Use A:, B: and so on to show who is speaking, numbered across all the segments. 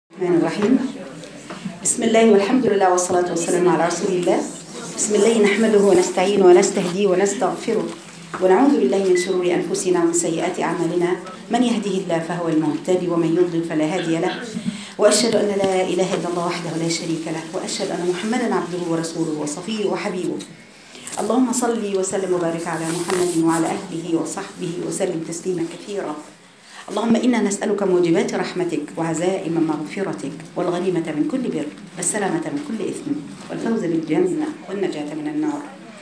A: الرحمن الرحيم. بسم الله والحمد لله والصلاة والسلام على رسول الله. بسم الله نحمده ونستعينه ونستهديه ونستغفره ونعوذ بالله من شرور أنفسنا ومن سيئات أعمالنا. من يهده الله فهو المهتدي ومن يضلل فلا هادي له. وأشهد أن لا إله إلا الله وحده لا شريك له، وأشهد أن محمدا عبده ورسوله وصفيه وحبيبه. اللهم صل وسلم وبارك على محمد وعلى أهله وصحبه وسلم تسليما كثيرا. اللهم إنا نسألك موجبات رحمتك وعزائم مغفرتك والغنيمة من كل بر والسلامة من كل إثم والفوز بالجنة والنجاة من النار.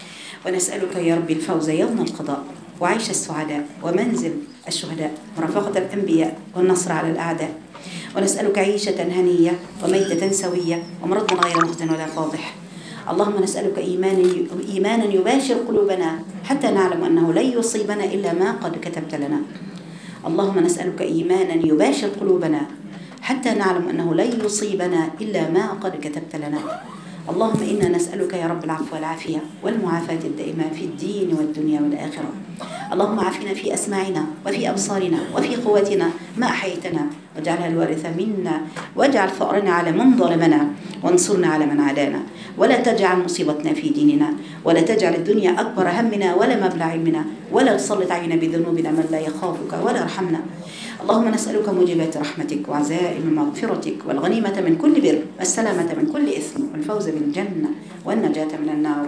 A: ونسألك يا رب الفوز يوم القضاء وعيش السعداء ومنزل الشهداء ورفقة الأنبياء والنصر على الأعداء. ونسألك عيشة هنية وميتة سوية ومرضا غير مخزن ولا فاضح. اللهم نسألك إيمانا يباشر قلوبنا حتى نعلم أنه لن يصيبنا إلا ما قد كتبت لنا. اللهم نسألك إيمانا يباشر قلوبنا حتى نعلم أنه لن يصيبنا إلا ما قد كتبت لنا. اللهم إنا نسألك يا رب العفو والعافية والمعافاة الدائمة في الدين والدنيا والآخرة. اللهم عافنا في أسماعنا وفي أبصارنا وفي قوتنا ما أحيتنا، واجعلها الوارث منا، واجعل ثأرنا على من ظلمنا، وانصرنا على من عادانا، ولا تجعل مصيبتنا في ديننا، ولا تجعل الدنيا أكبر همنا ولا مبلغ علمنا، ولا تسلط علينا بذنوبنا من لا يخافك ولا يرحمنا. اللهم نسألك موجبات رحمتك وعزائم مغفرتك والغنيمة من كل بر والسلامة من كل إثم والفوز بالجنة والنجاة من النار.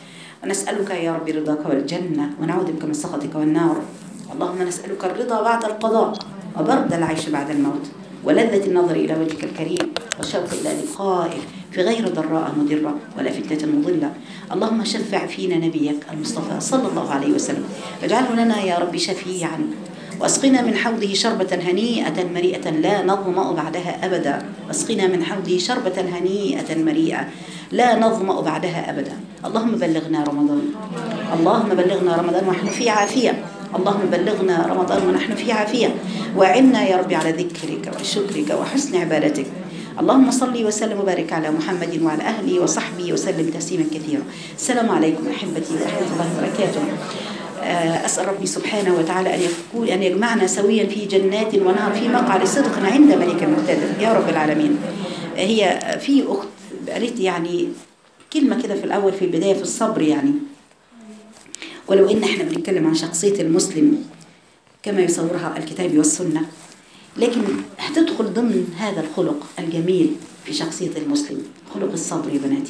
A: ونسألك يا رب رضاك والجنة ونعوذ بك من سخطك والنار. اللهم نسألك الرضا بعد القضاء وبرد العيش بعد الموت ولذة النظر إلى وجهك الكريم والشوق إلى لقائك في غير ضراء مضرة ولا فتنة مضلة. اللهم شفع فينا نبيك المصطفى صلى الله عليه وسلم، واجعله لنا يا رب شفيعا، واسقنا من حوضه شربة هنيئة مريئة لا نظمأ بعدها أبدا. واسقنا من حوضه شربة هنيئة مريئة لا نظمأ بعدها أبدا. اللهم بلغنا رمضان، اللهم بلغنا رمضان ونحن في عافية، اللهم بلغنا رمضان ونحن في عافية، وأعنا يا رب على ذكرك وشكرك وحسن عبادتك. اللهم صل وسلم وبارك على محمد وعلى أهله وصحبه وسلم تسليما كثيرا. السلام عليكم أحبتي ورحمة الله وبركاته. أسأل ربي سبحانه وتعالى أن يجمعنا سويا في جنات ونهر في مقعد صدق عند ملك مقتدر يا رب العالمين. هي في أخت قالت يعني كلمة كده في الأول في البداية في الصبر، يعني ولو إن إحنا بنتكلم عن شخصية المسلم كما يصورها الكتاب والسنة، لكن هتدخل ضمن هذا الخلق الجميل في شخصية المسلم، خلق الصبر يا بناتي.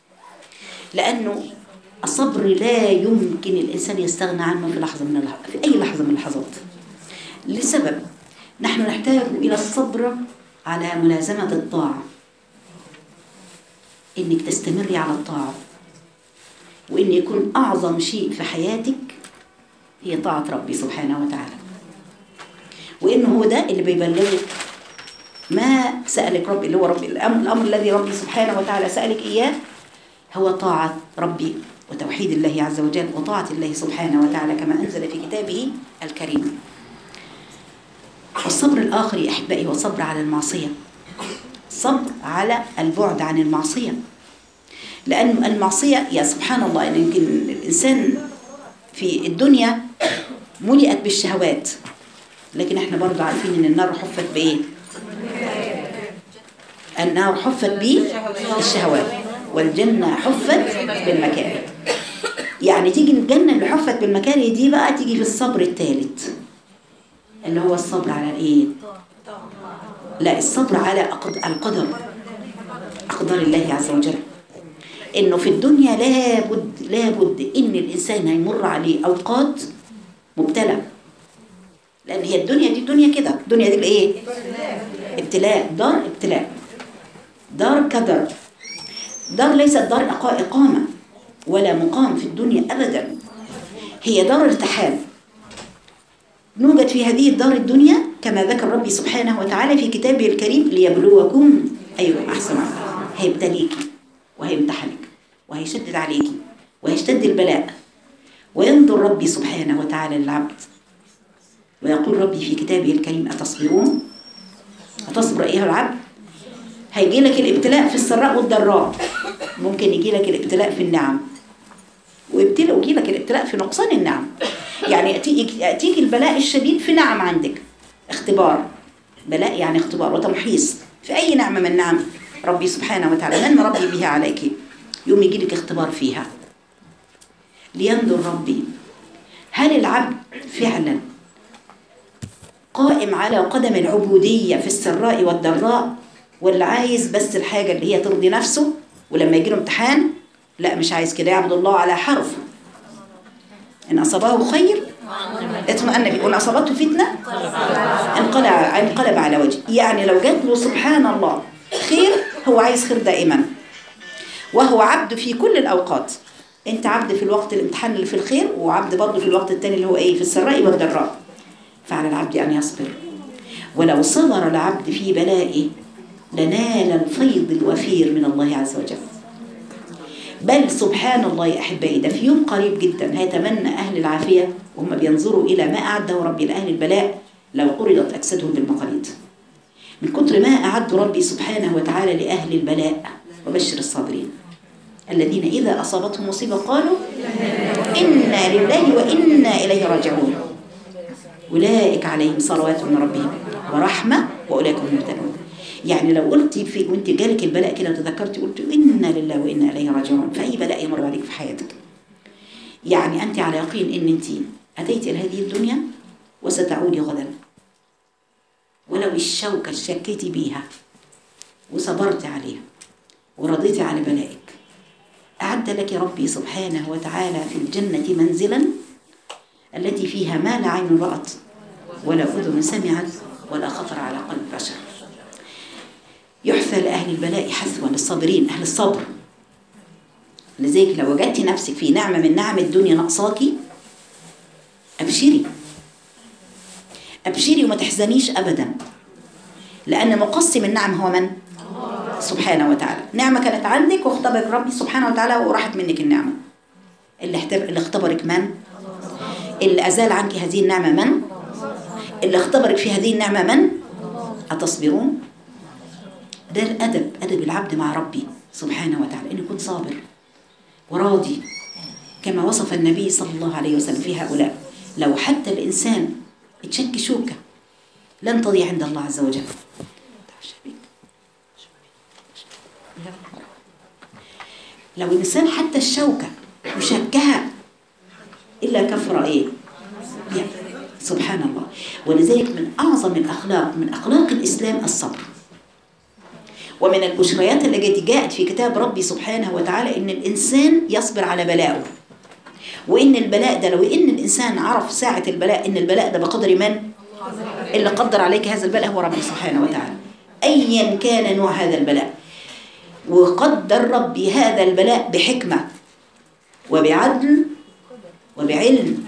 A: لأنه الصبر لا يمكن الإنسان يستغنى عنه في أي لحظة من اللحظات، لسبب نحن نحتاج إلى الصبر على ملازمة الطاعة، إنك تستمري على الطاعة، وإن يكون أعظم شيء في حياتك هي طاعة ربي سبحانه وتعالى، وإنه هو ده اللي بيبلغك ما سألك ربي، اللي هو ربي الأمر الذي ربي سبحانه وتعالى سألك إياه هو طاعة ربي وتوحيد الله عز وجل وطاعة الله سبحانه وتعالى كما أنزل في كتابه الكريم. والصبر الآخر يا أحبائي هو صبر على المعصية، صبر على البعد عن المعصية، لأن المعصية يا سبحان الله يعني يمكن الإنسان في الدنيا ملئت بالشهوات، لكن احنا برضو عارفين ان النار حفت بايه؟ النار حفت بالشهوات والجنة حفت بالمكاره. يعني تيجي الجنة اللي حفت بالمكاره دي بقى تيجي في الصبر الثالث اللي هو الصبر على الايه؟ لا، الصبر على القدر، أقدار الله عز وجل. إنه في الدنيا لابد إن الإنسان هيمر عليه أوقات مبتلى، لأن هي الدنيا دي الدنيا كده، الدنيا دي الإيه؟ ابتلاء، دار ابتلاء، دار كدر، دار ليست دار إقامة ولا مقام في الدنيا أبدا، هي دار ارتحال. نوجد في هذه الدار الدنيا كما ذكر ربي سبحانه وتعالى في كتابه الكريم ليبلوكم أيكم أحسن عملا. هيبتليكي وهيمتحنك وهيشدد عليكي وهيشتد البلاء، وينظر ربي سبحانه وتعالى للعبد ويقول ربي في كتابه الكريم أتصبرون؟ أتصبر أيها العبد؟ هيجي لك الابتلاء في السراء والضراء، ممكن يجي لك الابتلاء في النعم ويجي لك الابتلاء في نقصان النعم. يعني يأتيك البلاء الشديد في نعم عندك، اختبار، بلاء يعني اختبار وتمحيص في أي نعمة من نعم ربي سبحانه وتعالى من ربي بها عليك، يوم يجي لك اختبار فيها لينظر ربي هل العبد فعلا قائم على قدم العبودية في السراء والضراء، ولا عايز بس الحاجة اللي هي ترضي نفسه، ولما يجي له امتحان لا مش عايز كده، يعبد الله على حرف. إن أصابه خير اطمأن به، وإن أصابته فتنة انقلب على وجهه. يعني لو جات له سبحان الله خير، هو عايز خير دائما، وهو عبد في كل الأوقات. أنت عبد في الوقت الامتحان اللي في الخير، وعبد برضه في الوقت الثاني اللي هو إيه، في السراء والضراء. فعلى العبد أن يصبر، ولو صبر العبد في بلائه لنال الفيض الوفير من الله عز وجل. بل سبحان الله يا أحبائي، ده في يوم قريب جدا هيتمنى أهل العافية وهم بينظروا إلى ما أعده ربي لأهل البلاء لو قرضت أجسادهم بالمقاليد، من كتر ما أعد ربي سبحانه وتعالى لأهل البلاء. وبشر الصابرين الذين إذا أصابتهم مصيبة قالوا إنا لله وإنا إليه راجعون، أولئك عليهم صلوات من ربهم ورحمة وأولئك هم المهتدون. يعني لو قلتي في وانت جالك البلاء كده وتذكرتي قلت إنا لله وإنا إليه راجعون في أي بلاء يمر عليك في حياتك، يعني أنت على يقين إن أنت أتيت إلى هذه الدنيا وستعودي غدا، ولو الشوكة شكيتي بيها وصبرت عليها ورضيتي على بلائك، أعد لك ربي سبحانه وتعالى في الجنة منزلا التي فيها ما لا عين رأت ولا أذن سمعت ولا خطر على قلب بشر. يحثى لأهل البلاء حثوة للصابرين، أهل الصبر. لذلك لو وجدت نفسك في نعمة من نعم الدنيا نقصاكي، أبشري أبشري وما تحزنيش أبدا، لأن مقسم النعم هو من؟ سبحانه وتعالى. نعمة كانت عندك واختبرك ربي سبحانه وتعالى وراحت منك النعمة. اللي اختبرك من؟ اللي أزال عنك هذه النعمة من؟ اللي اختبرك في هذه النعمة من؟ أتصبرون؟ ده الأدب، أدب العبد مع ربي سبحانه وتعالى، إن يكون صابر وراضي كما وصف النبي صلى الله عليه وسلم في هؤلاء. لو حتى الإنسان اتشك شوكة لن تضيع عند الله عز وجل. لو الإنسان حتى الشوكة يشكها إلا كفر إيه؟ سبحان الله. ولذلك من أعظم الأخلاق، من أخلاق الإسلام الصبر. ومن البشريات التي جاءت في كتاب ربي سبحانه وتعالى إن الإنسان يصبر على بلائه، وإن البلاء ده لو إن الإنسان عرف ساعة البلاء إن البلاء ده بقدر من؟ اللي قدر عليك هذا البلاء هو ربي سبحانه وتعالى، أيا كان نوع هذا البلاء. وقدر ربي هذا البلاء بحكمة وبعدل وبعلم،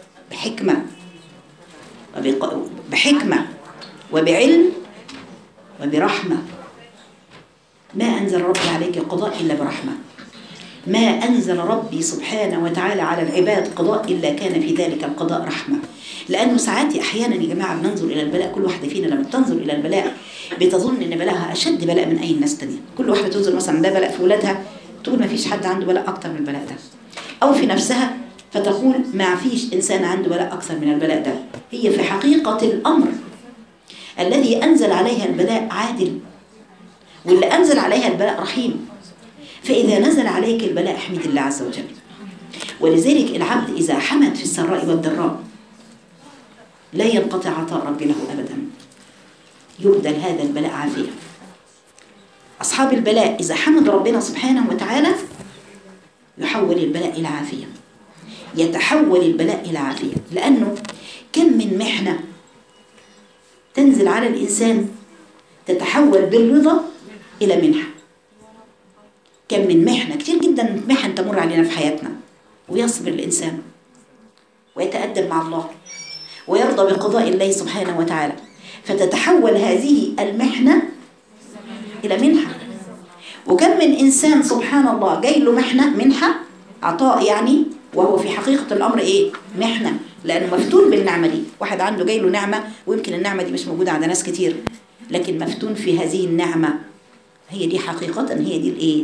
A: بحكمة وبعلم وبرحمة. ما أنزل ربي عليك قضاء إلا برحمة، ما أنزل ربي سبحانه وتعالى على العباد قضاء إلا كان في ذلك القضاء رحمة. لأنه ساعات أحيانا يا جماعة بننظر إلى البلاء، كل واحدة فينا لما تنظر إلى البلاء بتظن إن بلاءها أشد بلاء من أي الناس تانية. كل واحدة تنظر مثلا ده بلاء في ولادها تقول ما فيش حد عنده بلاء أكتر من البلاء ده، أو في نفسها فتقول ما فيش إنسان عنده بلاء أكثر من البلاء ده. هي في حقيقة الأمر الذي أنزل عليها البلاء عادل، واللي أنزل عليها البلاء رحيم. فإذا نزل عليك البلاء احمد الله عز وجل. ولذلك العبد إذا حمد في السراء والضراء لا ينقطع عطاء ربي له أبدا، يبدل هذا البلاء عافية. أصحاب البلاء إذا حمد ربنا سبحانه وتعالى يحول البلاء إلى عافية، يتحول البلاء إلى عافية. لأنه كم من محنة تنزل على الإنسان تتحول بالرضا إلى منحة. كم من محنة كتير جدا محن تمر علينا في حياتنا، ويصبر الإنسان ويتأدب مع الله ويرضى بقضاء الله سبحانه وتعالى، فتتحول هذه المحنة إلى منحة. وكم من إنسان سبحان الله جاي له منحة عطاء يعني، وهو في حقيقة الأمر إيه؟ محنة، لأنه مفتون بالنعمة دي. واحد عنده جاي له نعمة ويمكن النعمة دي مش موجودة عند ناس كتير، لكن مفتون في هذه النعمة. هي دي حقيقة، هي دي الإيه؟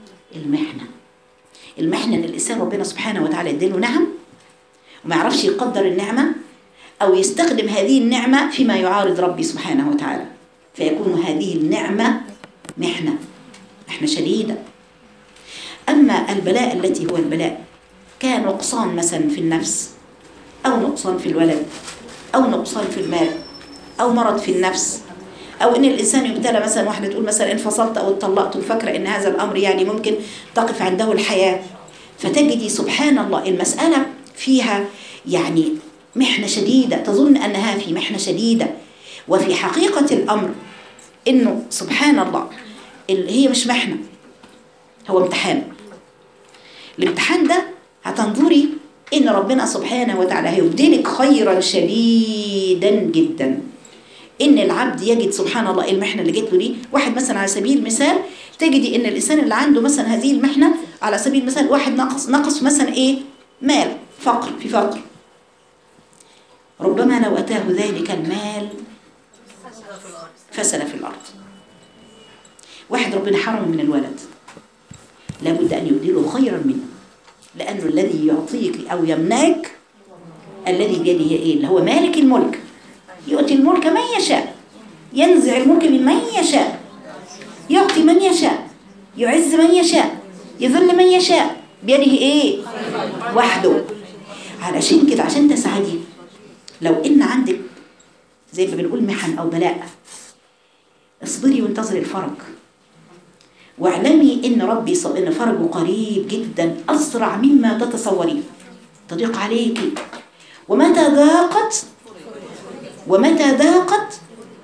A: المحنة إن الإنسان ربنا سبحانه وتعالى يديله نعم وما يعرفش يقدر النعمة، أو يستخدم هذه النعمة فيما يعارض ربي سبحانه وتعالى. فيكون هذه النعمة محنة شديدة. أما البلاء التي هو البلاء كان نقصان مثلا في النفس، أو نقصان في الولد، أو نقصان في المال، أو مرض في النفس، أو إن الإنسان يبتلى مثلا، واحدة تقول مثلا انفصلت أو اتطلقت وفكرة إن هذا الأمر يعني ممكن تقف عنده الحياة، فتجدي سبحان الله المسألة فيها يعني محنة شديدة، تظن أنها في محنة شديدة، وفي حقيقة الأمر إنه سبحان الله هي مش محنة، هو امتحان. الامتحان ده هتنظري إن ربنا سبحانه وتعالى هيبدلك خيرا شديدا جدا. إن العبد يجد سبحان الله المحنة اللي جت له دي، واحد مثلا على سبيل المثال تجدي إن الإنسان اللي عنده مثلا هذه المحنة، على سبيل المثال واحد نقص مثلا إيه؟ مال، فقر في فقر، ربما لو أتاه ذلك المال فسد في الأرض. واحد ربنا حرم من الولد، لابد أن يبدله خيرا منه، لأنه الذي يعطيك أو يمنعك الذي بيده إيه؟ اللي هو مالك الملك، يؤتي الملك من يشاء، ينزع الملك من يشاء، يعطي من يشاء، يعز من يشاء، يذل من يشاء، بيده إيه؟ وحده. علشان كده عشان تسعدي، لو إن عندك زي ما بنقول محن أو بلاء، اصبري وانتظري الفرج، واعلمي إن ربي إن فرجه قريب جدا، أسرع مما تتصورين. تضيق عليكي، ومتى ضاقت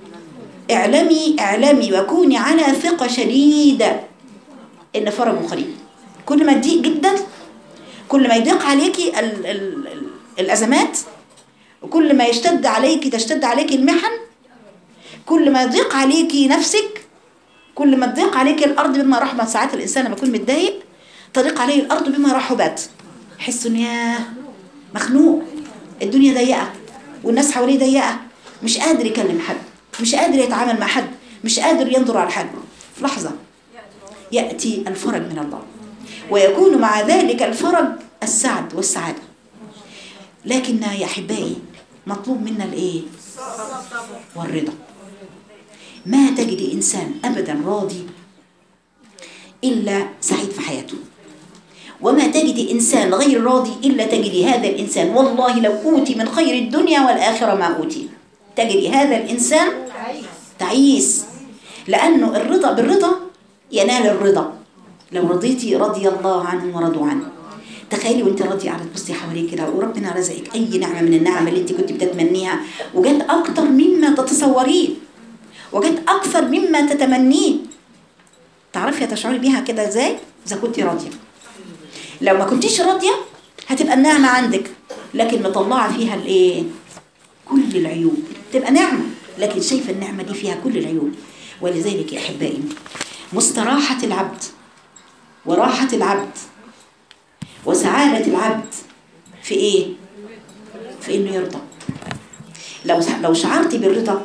A: اعلمي وكوني على ثقة شديدة إن فرجه قريب. كل ما تضيق جدا، كل ما يضيق عليكي الأزمات، وكل ما تشتد عليكي المحن، كل ما يضيق عليكي نفسك، كل ما تضيق عليكي الأرض بما رحبت. ساعات الإنسان لما يكون متضايق تضيق عليه الأرض بما رحبت، يحس إنه ياه مخنوق، الدنيا ضيقة والناس حواليه ضيقة، مش قادر يكلم حد، مش قادر يتعامل مع حد، مش قادر ينظر على حد. في لحظة يأتي الفرج من الله، ويكون مع ذلك الفرج السعد والسعادة. لكن يا أحبائي مطلوب منا الإيه؟ والرضا. ما تجد إنسان أبدا راضي إلا سعيد في حياته، وما تجد إنسان غير راضي إلا تجد هذا الإنسان والله لو أوتي من خير الدنيا والآخرة ما أوتي، تجد هذا الإنسان تعيس. لأنه الرضا بالرضا ينال الرضا. لو رضيتي رضي الله عنهم ورضوا عنه. تخيلي وانت راضيه على تبصي حواليك كده، وربنا رزقك اي نعمه من النعم اللي انت كنت بتتمنيها، وجت اكتر مما تتصوريه، وجت اكثر مما تتمنيه. تعرفي تشعري بيها كده ازاي؟ اذا كنت راضيه. لو ما كنتيش راضيه هتبقى النعمه عندك لكن مطلعه فيها الايه؟ كل العيوب. تبقى نعمه لكن شايفه النعمه دي فيها كل العيوب. ولذلك يا احبائي مستراحه العبد وراحه العبد وسعادة العبد في إيه؟ في إنه يرضى. لو شعرتي بالرضا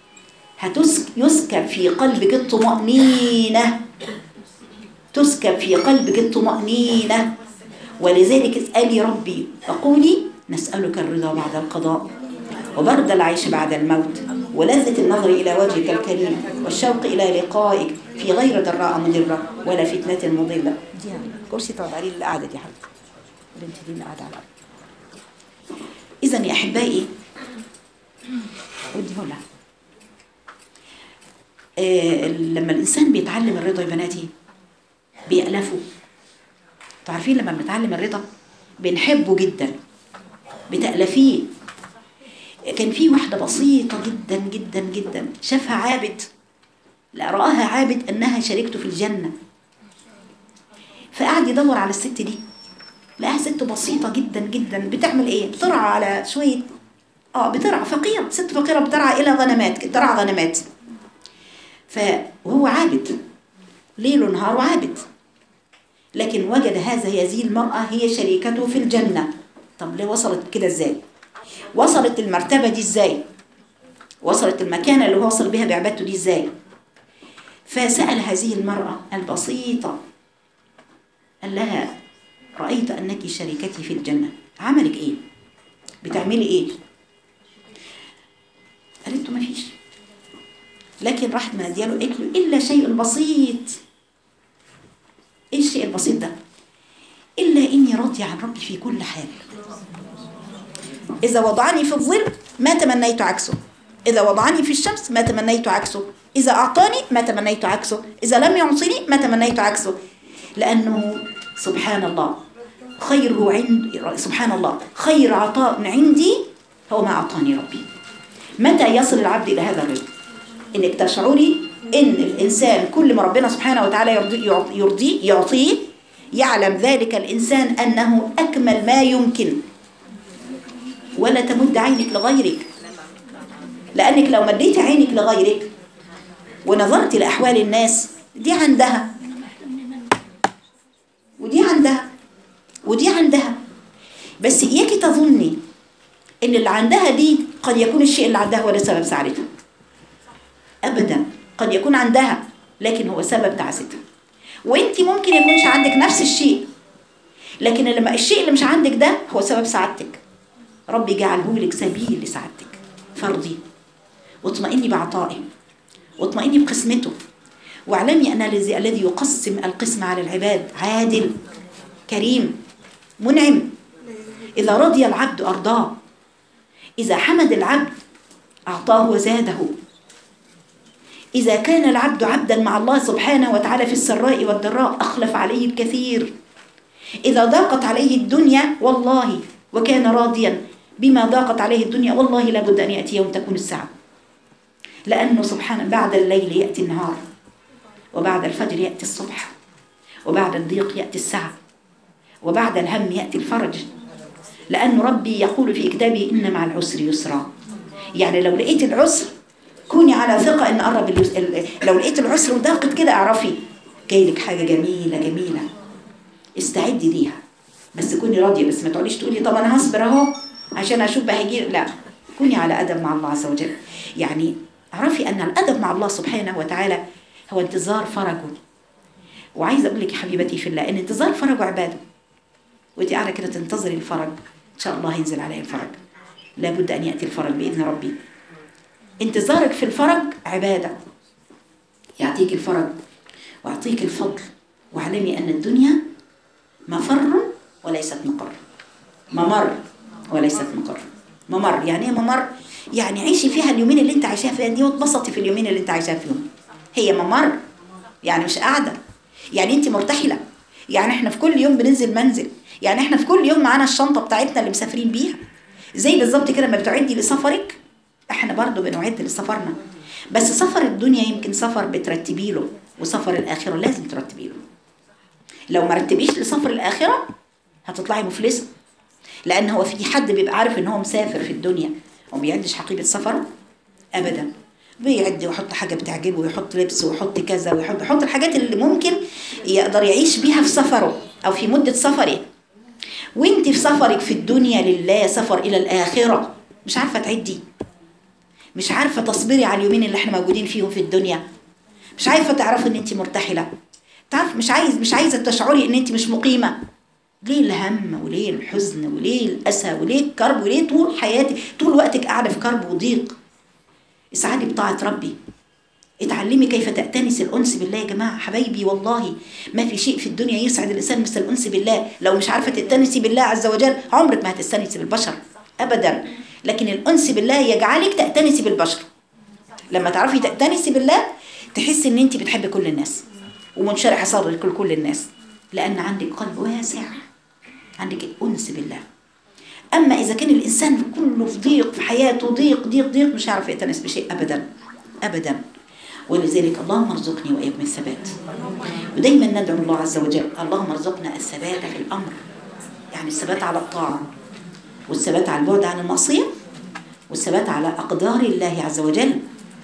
A: يسكب في قلبك الطمأنينة، تسكب في قلبك الطمأنينة. ولذلك اسألي ربي فقولي نسألك الرضا بعد القضاء، وبرد العيش بعد الموت، ولذة النظر إلى وجهك الكريم، والشوق إلى لقائك في غير ضراء مضرة ولا فتنة مضلة. دي كرسي تقعد عليه القعدة دي حبيبتي، البنت دي اللي قاعدة على الأرض. إذن يا أحبائي ودي هنا لما الإنسان بيتعلم الرضا يا بناتي بيألفه. تعرفين لما بنتعلم الرضا بنحبه جدا، بتألفيه. كان في واحدة بسيطة جدا جدا جدا شافها عابد، لا رآها عابد أنها شريكته في الجنة، فقعد يدور على الست دي، لقاها ست بسيطة جدا جدا بتعمل ايه؟ بترعى على شوية بترعى فقيرة، ست فقيرة بترعى إلى غنمات، ترعى غنمات. وهو عابد ليل ونهار عابد، لكن وجد هذه المرأة هي شريكته في الجنة. طب ليه وصلت كده ازاي؟ وصلت المرتبة دي ازاي؟ وصلت المكانة اللي هو وصل بها بعبادته دي ازاي؟ فسأل هذه المرأة البسيطة، قال لها رأيت أنك شريكتي في الجنة، عملك إيه؟ بتعملي إيه؟ قالت له ما فيش. لكن راحت منادياله قالت له إلا شيء بسيط. إيه الشيء البسيط ده؟ إلا إني راضية عن ربي في كل حال. إذا وضعني في الظل ما تمنيت عكسه، إذا وضعني في الشمس ما تمنيت عكسه، إذا أعطاني ما تمنيت عكسه، إذا لم يعطيني ما تمنيت عكسه. لأنه سبحان الله خيره عند سبحان الله خير عطاء عندي هو ما أعطاني ربي. متى يصل العبد إلى هذا الرضا؟ إنك تشعري إن الإنسان كل ما ربنا سبحانه وتعالى يرضيه يعطيه، يعلم ذلك الإنسان أنه أكمل ما يمكن، ولا تمد عينك لغيرك. لأنك لو مديت عينك لغيرك ونظرت لأحوال الناس، دي عندها ودي عندها ودي عندها، بس إياك تظني إن اللي عندها دي قد يكون الشيء اللي عندها هو سبب سعادتها. أبدا، قد يكون عندها لكن هو سبب تعاستها. وانت ممكن يكونش عندك نفس الشيء، لكن لما الشيء اللي مش عندك ده هو سبب سعادتك، ربي جعله لك سبيل لسعادتك. فارضي واطمئني بعطائه واطمئني بقسمته، واعلمي أن الذي يقسم القسم على العباد عادل كريم منعم. إذا رضي العبد أرضاه، إذا حمد العبد أعطاه وزاده. إذا كان العبد عبدا مع الله سبحانه وتعالى في السراء والضراء أخلف عليه الكثير. إذا ضاقت عليه الدنيا والله وكان راضيا بما ضاقت عليه الدنيا، والله لابد أن يأتي يوم تكون الساعة. لأنه سبحانه بعد الليل يأتي النهار، وبعد الفجر يأتي الصبح، وبعد الضيق يأتي السعة، وبعد الهم يأتي الفرج. لأن ربي يقول في كتابه إن مع العسر يسرا. يعني لو لقيت العسر كوني على ثقة إن قرب لو لقيت العسر وضاقت كده اعرفي جايلك حاجة جميلة جميلة، استعدي ليها. بس كوني راضية، بس ما تقوليش تقولي طب أنا هصبر أهو عشان أشوف بقى هيجي. لا، كوني على أدب مع الله عز وجل. يعني اعرفي أن الأدب مع الله سبحانه وتعالى هو انتظار فرجه. وعايزة أقول لك يا حبيبتي في الله إن انتظار فرجه عباده. وانت قاعدة كده تنتظري الفرج، إن شاء الله ينزل عليه الفرج. لابد أن يأتي الفرج بإذن ربي. انتظارك في الفرج عبادة. يعطيك الفرج ويعطيك الفضل. واعلمي أن الدنيا مفر وليست مقر. ممر وليست مقر. ممر يعني ايه ممر؟ يعني عيشي فيها اليومين اللي انت عايشاها فيها دي، واتبسطي في اليومين اللي انت عايشاها فيهم. هي ممر يعني مش قاعدة، يعني انت مرتحلة. يعني احنا في كل يوم بننزل منزل، يعني احنا في كل يوم معانا الشنطة بتاعتنا اللي مسافرين بيها. زي بالظبط كده لما بتعدي لسفرك، احنا برضو بنعد لسفرنا. بس سفر الدنيا يمكن سفر بترتبي له، وسفر الآخرة لازم ترتبي له. لو ما رتبيش لسفر الآخرة هتطلعي مفلسة. لأن هو في حد بيبقى عارف ان هو مسافر في الدنيا وما بيعدش حقيبة سفر؟ أبدا. بيعد ويحط حاجة بتعجبه، ويحط لبس، ويحط كذا، ويحط الحاجات اللي ممكن يقدر يعيش بيها في سفره أو في مدة سفره. وانت في سفرك في الدنيا لله، سفر إلى الآخرة، مش عارفة تعدي، مش عارفة تصبري على اليومين اللي احنا موجودين فيهم في الدنيا، مش عارفة تعرفي ان انت مرتحلة، تعرف مش عايزة تشعري ان انت مش مقيمة. ليه الهم وليه الحزن وليه الأسى وليه الكرب وليه طول حياتك طول وقتك قاعدة في كرب وضيق؟ اسعدي بطاعة ربي. اتعلمي كيف تأتنس الأنس بالله. يا جماعة حبايبي والله ما في شيء في الدنيا يسعد الإنسان مثل الأنس بالله. لو مش عارفة تأتنسي بالله عز وجل عمرك ما هتستنسي بالبشر أبدا. لكن الأنس بالله يجعلك تأتنسي بالبشر. لما تعرفي تأتنسي بالله تحسي ان انت بتحبي كل الناس ومنشرح صدرك لكل الناس، لأن عندك قلب واسع، عندك أنس بالله. أما إذا كان الإنسان كله في ضيق، في حياته ضيق ضيق ضيق، مش عارف يأتنس بشيء أبدا أبدا. ولذلك اللهم ارزقني وإياكم الثبات. ودايما ندعو الله عز وجل اللهم ارزقنا الثبات في الأمر، يعني الثبات على الطاعة، والثبات على البعد عن المعصية، والثبات على أقدار الله عز وجل.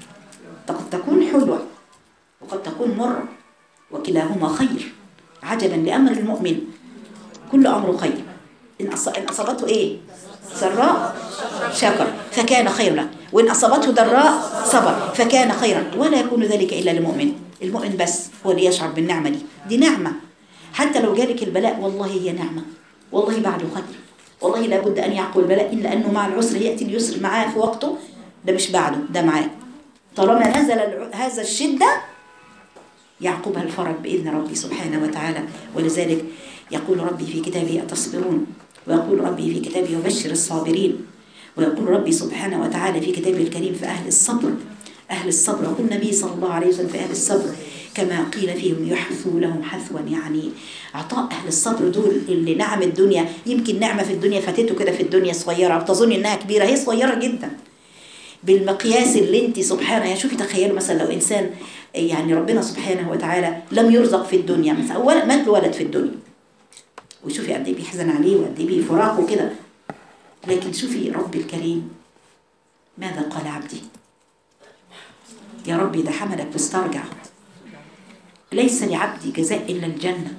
A: قد تكون حلوة وقد تكون مرة، وكلاهما خير. عجبا لأمر المؤمن، كل أمر خير. إن أصابته إيه؟ سراء شكر فكان خيرا له، وإن أصابته ضراء صبر فكان خيرا. ولا يكون ذلك إلا للمؤمن. المؤمن بس هو اللي يشعر بالنعمة دي نعمة. حتى لو جالك البلاء والله هي نعمة، والله بعده خير، والله لابد أن يعقل البلاء، إلا أنه مع العسر يأتي اليسر معاه في وقته. ده مش بعده، ده معاه. طالما نزل هذا الشدة يعقبها الفرج بإذن ربي سبحانه وتعالى. ولذلك يقول ربي في كتابه أتصبرون، ويقول ربي في كتابه يبشر الصابرين، ويقول ربي سبحانه وتعالى في كتابه الكريم في أهل الصبر، أهل الصبر. يقول النبي صلى الله عليه وسلم في أهل الصبر كما قيل فيهم يحثوا لهم حثوا، يعني عطاء أهل الصبر دول اللي نعم الدنيا، يمكن نعمة في الدنيا فاتته كده في الدنيا صغيرة بتظن إنها كبيرة، هي صغيرة جدا بالمقياس اللي انت سبحانه. يعني شوفي تخيلوا مثلا لو إنسان يعني ربنا سبحانه وتعالى لم يرزق في الدنيا مثلا، أولا مات له ولد في الدنيا، وشوفي قد ايه بيحزن عليه وقد ايه بيفراقه كده، لكن شوفي ربي الكريم ماذا قال عبدي؟ يا ربي ده حملك واسترجع، ليس لعبدي جزاء إلا الجنة.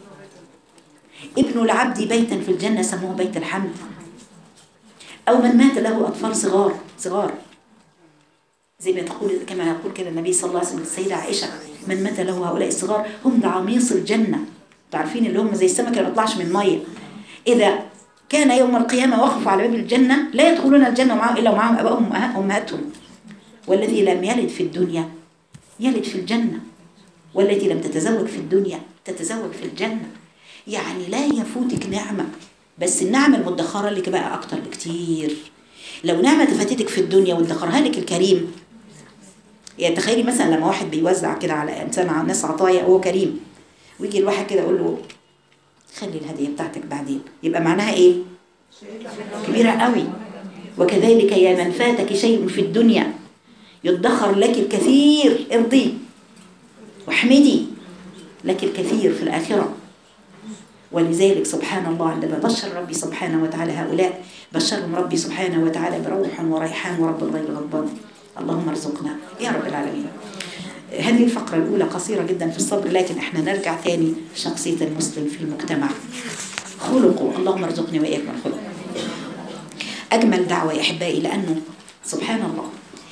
A: ابن العبد بيتا في الجنة سموه بيت الحمد. أو من مات له أطفال صغار زي ما تقول كما يقول كده النبي صلى الله عليه وسلم السيدة عائشة، من مات له هؤلاء الصغار هم دعاميص الجنة. تعرفين اللي هم زي السمكة اللي ما بيطلعش من المية، إذا كان يوم القيامة وقفوا على باب الجنة لا يدخلون الجنة معهم إلا ومعهم أبائهم أمهاتهم. والذي لم يلد في الدنيا يلد في الجنة، والتي لم تتزوج في الدنيا تتزوج في الجنة. يعني لا يفوتك نعمة، بس النعمة المدخرة لك بقى أكتر بكتير. لو نعمة فاتتك في الدنيا وادخرها لك الكريم، يعني تخيلي مثلا لما واحد بيوزع كده على إنسان، على الناس عطايا وهو كريم، ويجي الواحد كده يقول له خلي الهدية بتاعتك بعدين، يبقى معناها إيه؟ كبيرة قوي. وكذلك يا من فاتك شيء في الدنيا يدخر لك الكثير، ارضي واحمدي لك الكثير في الآخرة. ولذلك سبحان الله عندما بشر ربي سبحانه وتعالى هؤلاء، بشرهم ربي سبحانه وتعالى بروح وريحان ورب غير غضبان. اللهم ارزقنا يا رب العالمين. هذه الفقرة الأولى قصيرة جدا في الصبر، لكن احنا نرجع تاني شخصية المسلم في المجتمع، خلقه. اللهم ارزقني وإياكم الخلق. أجمل دعوة يا أحبائي، لأنه سبحان الله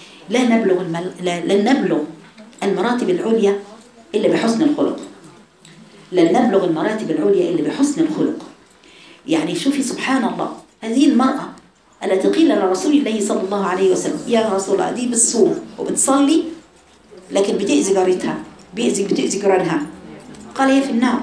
A: لن نبلغ المراتب العليا إلا بحسن الخلق، لن نبلغ المراتب العليا إلا بحسن الخلق. يعني شوفي سبحان الله هذه المرأة التي قيل لرسول الله صلى الله عليه وسلم يا رسول الله دي بتصوم وبتصلي لكن بتأذي جارتها، بتأذي جيرانها، قال هي في النار.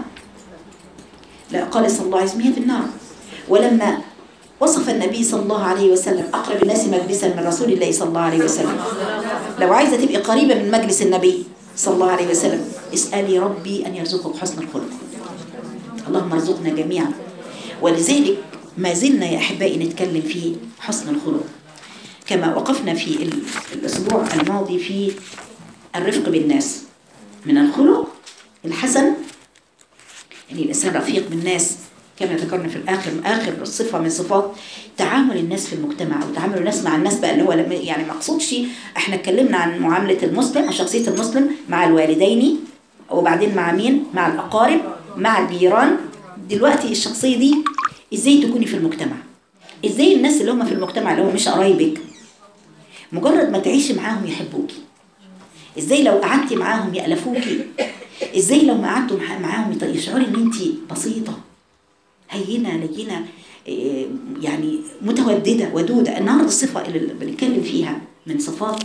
A: لا، قال صلى الله عليه وسلم هي في النار. ولما وصف النبي صلى الله عليه وسلم أقرب الناس مجلسا من رسول الله صلى الله عليه وسلم، لو عايزة تبقي قريبة من مجلس النبي صلى الله عليه وسلم اسألي ربي أن يرزقك حسن الخلق. اللهم ارزقنا جميعا. ولذلك ما زلنا يا أحبائي نتكلم في حسن الخلق، كما وقفنا في الأسبوع الماضي في الرفق بالناس. من الخلق الحسن يعني الإنسان رفيق بالناس، كما ذكرنا في آخر صفة من صفات تعامل الناس في المجتمع، وتعامل الناس مع الناس بقى اللي هو يعني ما اقصدش احنا اتكلمنا عن معاملة المسلم أو شخصية المسلم مع الوالدين، وبعدين مع مين؟ مع الأقارب، مع الجيران. دلوقتي الشخصية دي ازاي تكوني في المجتمع، ازاي الناس اللي هم في المجتمع اللي هم مش قرايبك مجرد ما تعيشي معاهم يحبوكي، ازاي لو قعدتي معاهم يألفوكي، ازاي لو ما قعدتوا معاهم يشعروا ان انت بسيطة هينة لينة، يعني متوددة ودودة. النهاردة الصفة اللي بنتكلم فيها من صفات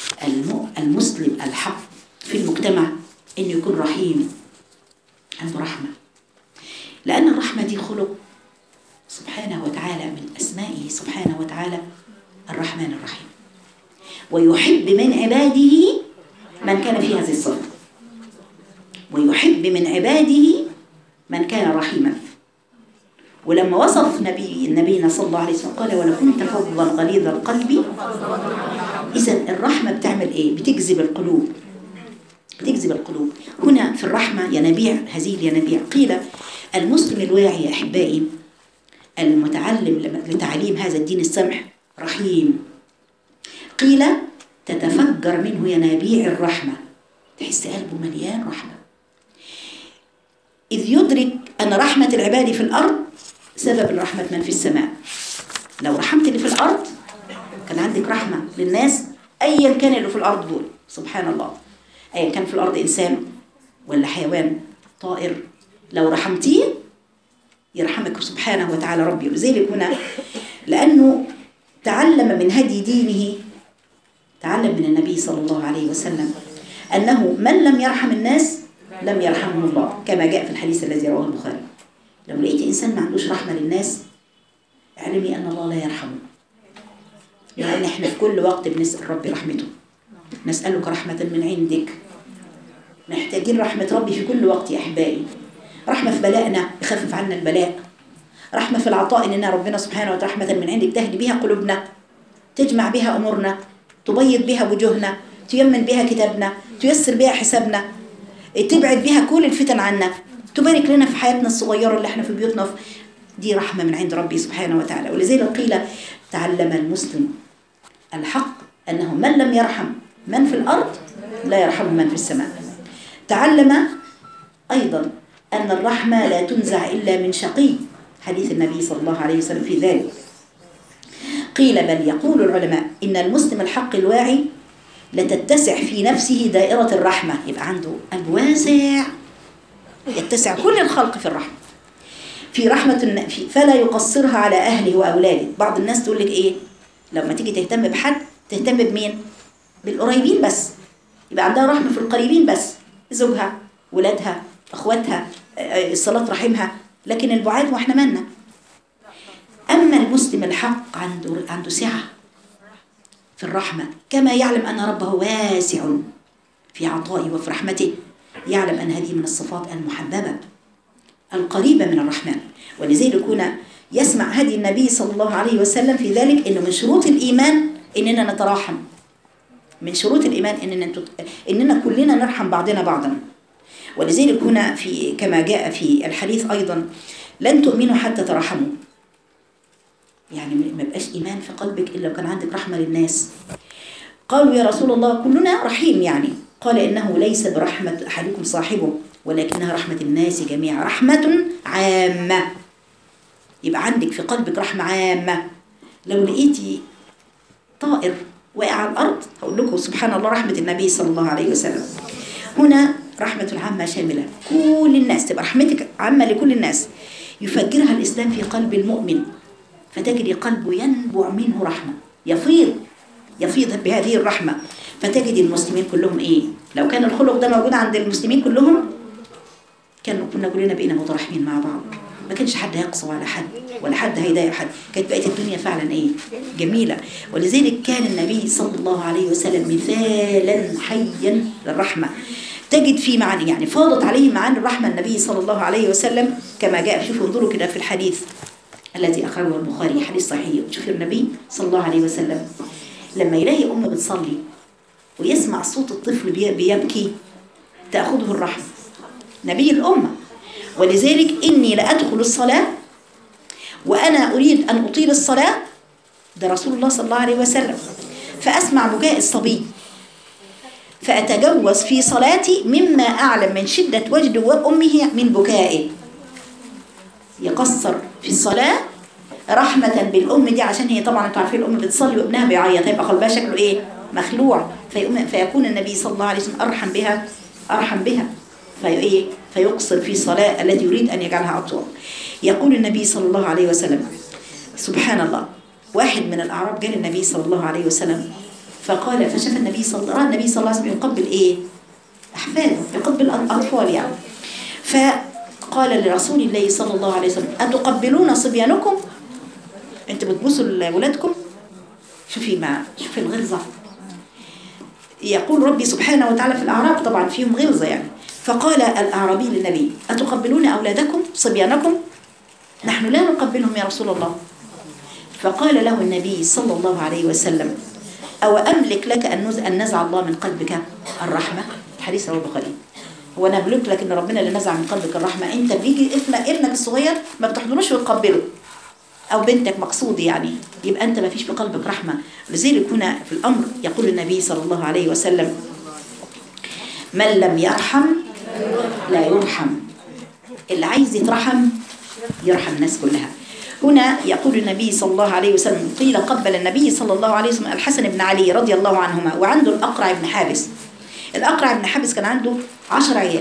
A: المسلم الحق في المجتمع انه يكون رحيم، عنده رحمة، لأن الرحمة دي خلق سبحانه وتعالى من أسمائه سبحانه وتعالى الرحمن الرحيم، ويحب من عباده من كان في هذه الصفة، ويحب من عباده من كان رحيما. ولما وصف نبينا صلى الله عليه وسلم قال ولو كنت فظا غليظ القلب. إذن الرحمة بتعمل إيه؟ بتجذب القلوب، بتجذب القلوب. هنا في الرحمة ينابيع، هذه الينابيع. قيل المسلم الواعي يا أحبائي المتعلم لتعليم هذا الدين السمح رحيم. قيل تتفجر منه ينابيع الرحمة، تحس قلبه مليان رحمة، إذ يدرك أن رحمة العباد في الأرض سبب رحمة من في السماء. لو رحمت اللي في الأرض كان عندك رحمة للناس أيا كان اللي في الأرض دول، سبحان الله، أيا كان في الأرض إنسان ولا حيوان طائر، لو رحمتيه يرحمك سبحانه وتعالى ربي. ولذلك هنا لأنه تعلم من هدي دينه تعلم من النبي صلى الله عليه وسلم أنه من لم يرحم الناس لم يرحمه الله، كما جاء في الحديث الذي رواه البخاري. لو لقيت إنسان ما عندوش رحمة للناس اعلمي أن الله لا يرحمه، لأن احنا في كل وقت بنسأل ربي رحمته. نسألك رحمة من عندك، محتاجين رحمة ربي في كل وقت يا أحبائي. رحمة في بلائنا يخفف عنا البلاء، رحمة في العطاء إننا ربنا سبحانه وتعالى رحمة من عندك تهدي بها قلوبنا، تجمع بها أمورنا، تبيض بها وجوهنا، تيمن بها كتابنا، تيسر بها حسابنا، تبعد بها كل الفتن عنا، تبارك لنا في حياتنا الصغيرة اللي احنا في بيوتنا. دي رحمة من عند ربي سبحانه وتعالى. ولذلك قيل تعلم المسلم الحق أنه من لم يرحم من في الأرض لا يرحم من في السماء. تعلم أيضا أن الرحمة لا تنزع إلا من شقي، حديث النبي صلى الله عليه وسلم في ذلك. قيل بل يقول العلماء إن المسلم الحق الواعي لتتسع في نفسه دائرة الرحمة، يبقى عنده قلب واسع يتسع كل الخلق في الرحمة، في رحمة فلا يقصرها على أهله وأولاده. بعض الناس تقول لك إيه لما تيجي تهتم بحد تهتم بمين؟ بالقريبين بس، يبقى عندها رحمة في القريبين بس، زوجها، ولادها، أخواتها، صلة رحمها، لكن البعاد وإحنا مالنا. أما المسلم الحق عنده سعة في الرحمة، كما يعلم أن ربه واسع في عطائه وفي رحمته، يعلم أن هذه من الصفات المحببة القريبة من الرحمن. ولذلك هنا يسمع هدي النبي صلى الله عليه وسلم في ذلك إنه من شروط الإيمان إننا نتراحم، من شروط الإيمان إننا كلنا نرحم بعضنا بعضا. ولذلك هنا في كما جاء في الحديث أيضا لن تؤمنوا حتى ترحموا، يعني ما يبقاش إيمان في قلبك إلا وكان عندك رحمة للناس. قالوا يا رسول الله كلنا رحيم يعني، قال إنه ليس برحمة أحدكم صاحبه ولكنها رحمة الناس جميعا، رحمة عامة. يبقى عندك في قلبك رحمة عامة. لو لقيتي طائر واقع على الأرض هقول لكم سبحان الله رحمة النبي صلى الله عليه وسلم. هنا رحمة العامة شاملة كل الناس، تبقى رحمتك عامة لكل الناس، يفجرها الإسلام في قلب المؤمن فتجد قلبه ينبع منه رحمة، يفيض بهذه الرحمة، فتجد المسلمين كلهم إيه؟ لو كان الخلق ده موجود عند المسلمين كلهم كنا كلنا بقينا متراحمين مع بعض، ما كانش حد هيقسو على حد ولا حد هيضايق حد، كانت بقت الدنيا فعلا إيه؟ جميلة. ولذلك كان النبي صلى الله عليه وسلم مثالا حيا للرحمة. تجد في معاني يعني فاضت عليه معاني الرحمة النبي صلى الله عليه وسلم كما جاء. شوفوا انظروا كده في الحديث الذي أخرجه البخاري حديث صحيح. شوف النبي صلى الله عليه وسلم لما يلاقي أم بتصلي ويسمع صوت الطفل بيبكي تأخذه الرحمة، نبي الأمة. ولذلك إني لأدخل الصلاة وأنا أريد أن أطيل الصلاة، ده رسول الله صلى الله عليه وسلم، فأسمع بكاء الصبي فأتجوز في صلاتي مما أعلم من شدة وجد أمه من بكائه. يقصر في الصلاة رحمة بالأم دي، عشان هي طبعا انتوا عارفين الأم بتصلي وابنها بيعيط هيبقى قلبها شكله إيه؟ مخلوع، فيكون النبي صلى الله عليه وسلم أرحم بها فيقصر في الصلاة التي يريد أن يجعلها أطول. يقول النبي صلى الله عليه وسلم سبحان الله، واحد من الأعراب جاء النبي صلى الله عليه وسلم فقال، فشاف النبي صلى الله عليه وسلم يقبل إيه؟ أحفاده، يقبل الأطفال يعني. فقال لرسول الله صلى الله عليه وسلم أتقبلون صبيانكم؟ أنتوا بتبوسوا لأولادكم؟ شوفي الغلظة. يقول ربي سبحانه وتعالى في الأعراب طبعا فيهم غلظة يعني. فقال الأعرابي للنبي أتقبلون أولادكم صبيانكم؟ نحن لا نقبلهم يا رسول الله. فقال له النبي صلى الله عليه وسلم أو أملك لك أن نزع الله من قلبك الرحمة؟ الحديث رواه البخاري. هو أنا أملك لك أن ربنا اللي نزع من قلبك الرحمة؟ أنت بيجي ابنك الصغير ما بتحضنوش وتقبله، أو بنتك مقصود يعني، يبقى أنت ما فيش في قلبك رحمة. لذلك هنا في الأمر يقول النبي صلى الله عليه وسلم من لم يرحم لا يرحم. اللي عايز يترحم يرحم الناس كلها. هنا يقول النبي صلى الله عليه وسلم قيل قبل النبي صلى الله عليه وسلم الحسن بن علي رضي الله عنهما وعنده الأقرع بن حابس. الأقرع بن حابس كان عنده 10 عيال.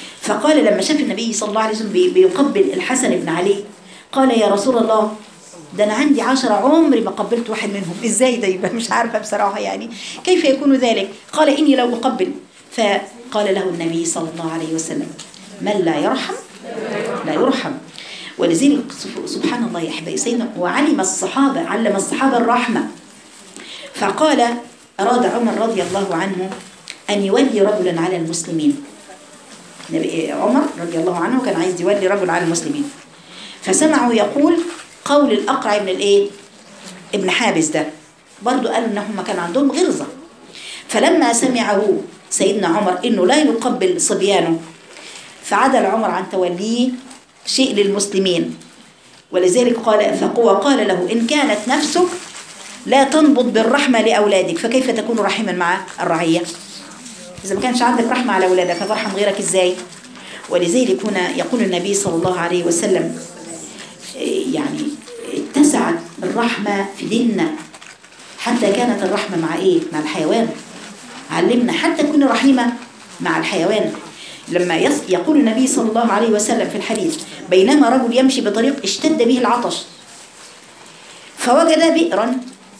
A: فقال لما شاف النبي صلى الله عليه وسلم بيقبل الحسن بن علي قال يا رسول الله ده أنا عندي 10 عمري ما قبلت واحد منهم، إزاي ده يبقى؟ مش عارفة بصراحة يعني كيف يكون ذلك. قال إني لو أقبل. فقال له النبي صلى الله عليه وسلم من لا يرحم لا يرحم. ولذلك سبحان الله يا أحبائي، سيدنا وعلم الصحابة، علم الصحابة الرحمة. فقال أراد عمر رضي الله عنه أن يولي رجلا على المسلمين. عمر رضي الله عنه كان عايز يولي رجل على المسلمين، فسمعه يقول قول الأقرع ابن حابس ده، برضو قالوا إنهم كان عندهم غلظة. فلما سمعه سيدنا عمر إنه لا يقبل صبيانه، فعدل عمر عن توليه شيء للمسلمين. ولذلك قال له إن كانت نفسك لا تنبض بالرحمة لأولادك فكيف تكون رحيما مع الرعية؟ إذا ما كانش عندك رحمة على أولادك هترحم غيرك إزاي؟ ولذلك هنا يقول النبي صلى الله عليه وسلم يعني اتسعت الرحمة في ديننا، حتى كانت الرحمة مع إيه؟ مع الحيوان. علمنا حتى تكون رحيمة مع الحيوان. لما يقول النبي صلى الله عليه وسلم في الحديث بينما رجل يمشي بطريق اشتد به العطش فوجد بئرا